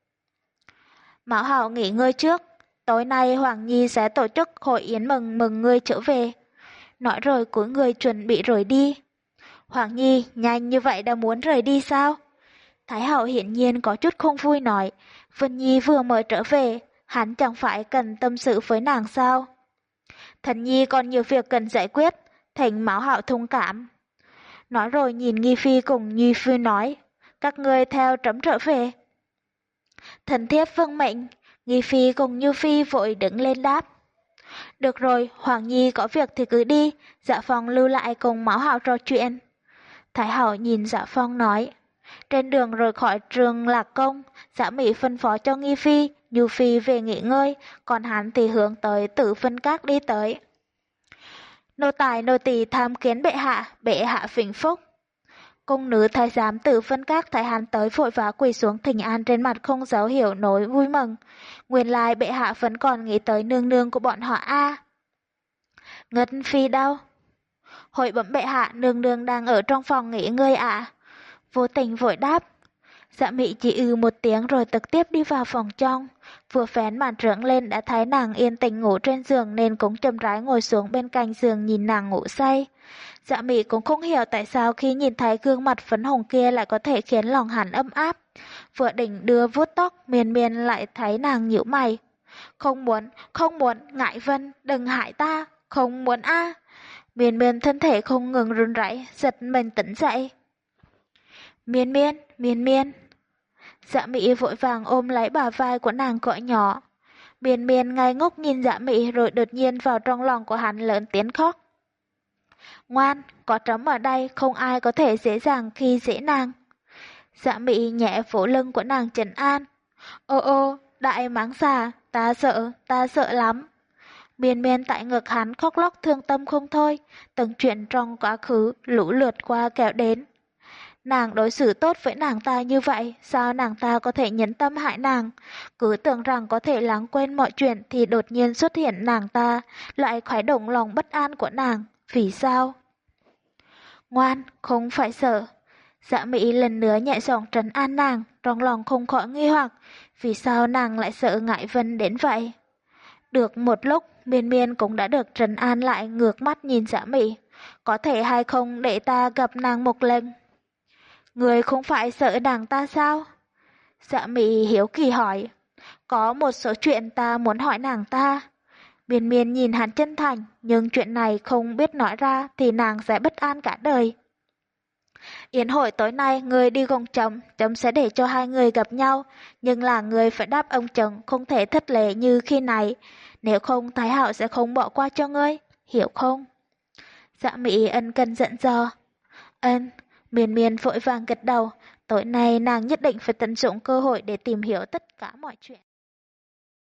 Speaker 1: Mão Hạo nghỉ ngơi trước. Tối nay Hoàng Nhi sẽ tổ chức hội yến mừng mừng ngươi trở về. Nói rồi cúi người chuẩn bị rời đi. Hoàng Nhi, nhanh như vậy đã muốn rời đi sao? Thái Hậu hiển nhiên có chút không vui nói. Vân Nhi vừa mới trở về, hắn chẳng phải cần tâm sự với nàng sao? Thần Nhi còn nhiều việc cần giải quyết, thỉnh Mão Hạo thông cảm. Nói rồi nhìn Nghi Phi cùng Nhi Phi nói, các ngươi theo trẫm trở về. Thần thiếp vâng mệnh. Nghi Phi cùng Như Phi vội đứng lên đáp. Được rồi, Hoàng Nhi có việc thì cứ đi, Dạ Phong lưu lại cùng Mão Hạo trò chuyện. Thái Hậu nhìn Dạ Phong nói. Trên đường rời khỏi trường Lạc Công, Dạ Mỹ phân phó cho Nghi Phi, Như Phi về nghỉ ngơi, còn hắn thì hướng tới Tử Phân Các đi tới. Nô tài nô tỳ tham kiến bệ hạ, bệ hạ vĩnh phúc. Cung nữ thái giám Tử Phân Các thấy hắn tới vội vã quỳ xuống thỉnh an, trên mặt không dấu hiểu nỗi vui mừng. Nguyên lai bệ hạ vẫn còn nghĩ tới nương nương của bọn họ a. Ngất Phi đâu? Hội bẩm bệ hạ, nương nương đang ở trong phòng nghỉ ngơi ạ. Vô Tình vội đáp. Dạ Mị chỉ ư một tiếng rồi trực tiếp đi vào phòng trong. Vừa phén màn trướng lên đã thấy nàng yên tĩnh ngủ trên giường nên cũng chậm rãi ngồi xuống bên cạnh giường nhìn nàng ngủ say. Dạ Mị cũng không hiểu tại sao khi nhìn thấy gương mặt phấn hồng kia lại có thể khiến lòng hắn ấm áp. Vừa định đưa vuốt tóc, Miên Miên lại thấy nàng nhíu mày. Không muốn, không muốn, Ngải Vân, đừng hại ta, không muốn a. Miên Miên thân thể không ngừng run rẩy, giật mình tỉnh dậy. Miên Miên, Miên Miên. Dạ Mị vội vàng ôm lấy bả vai của nàng gọi nhỏ. Miên Miên ngây ngốc nhìn Dạ Mị rồi đột nhiên vào trong lòng của hắn lớn tiếng khóc. Ngoan, có trống ở đây không ai có thể dễ dàng khi dễ nàng. Dạ Mị nhẹ vỗ lưng của nàng trấn an. Ô ô, đại mãng xà, ta sợ, ta sợ lắm. Miên Miên tại ngực hắn khóc lóc thương tâm không thôi, từng chuyện trong quá khứ lũ lượt qua kéo đến. Nàng đối xử tốt với nàng ta như vậy, sao nàng ta có thể nhẫn tâm hại nàng? Cứ tưởng rằng có thể lãng quên mọi chuyện thì đột nhiên xuất hiện nàng ta, lại khuấy động lòng bất an của nàng. Vì sao? Ngoan, không phải sợ. Dạ Mị lần nữa nhẹ giọng trấn an nàng, trong lòng không khỏi nghi hoặc, vì sao nàng lại sợ Ngải Vân đến vậy? Được một lúc, Miên Miên cũng đã được trấn an lại, ngược mắt nhìn Dạ Mị. Có thể hay không để ta gặp nàng một lần? Người không phải sợ nàng ta sao? Dạ Mị hiếu kỳ hỏi. Có một số chuyện ta muốn hỏi nàng ta. Miên Miên nhìn hắn chân thành, nhưng chuyện này không biết nói ra thì nàng sẽ bất an cả đời. Yến hội tối nay người đi cùng chồng, chồng sẽ để cho hai người gặp nhau, nhưng là người phải đáp ông chồng không thể thất lễ như khi này, nếu không Thái Hậu sẽ không bỏ qua cho ngươi, hiểu không? Dạ Mị ân cần dặn dò. Ân, Miên Miên vội vàng gật đầu, tối nay nàng nhất định phải tận dụng cơ hội để tìm hiểu tất cả mọi chuyện.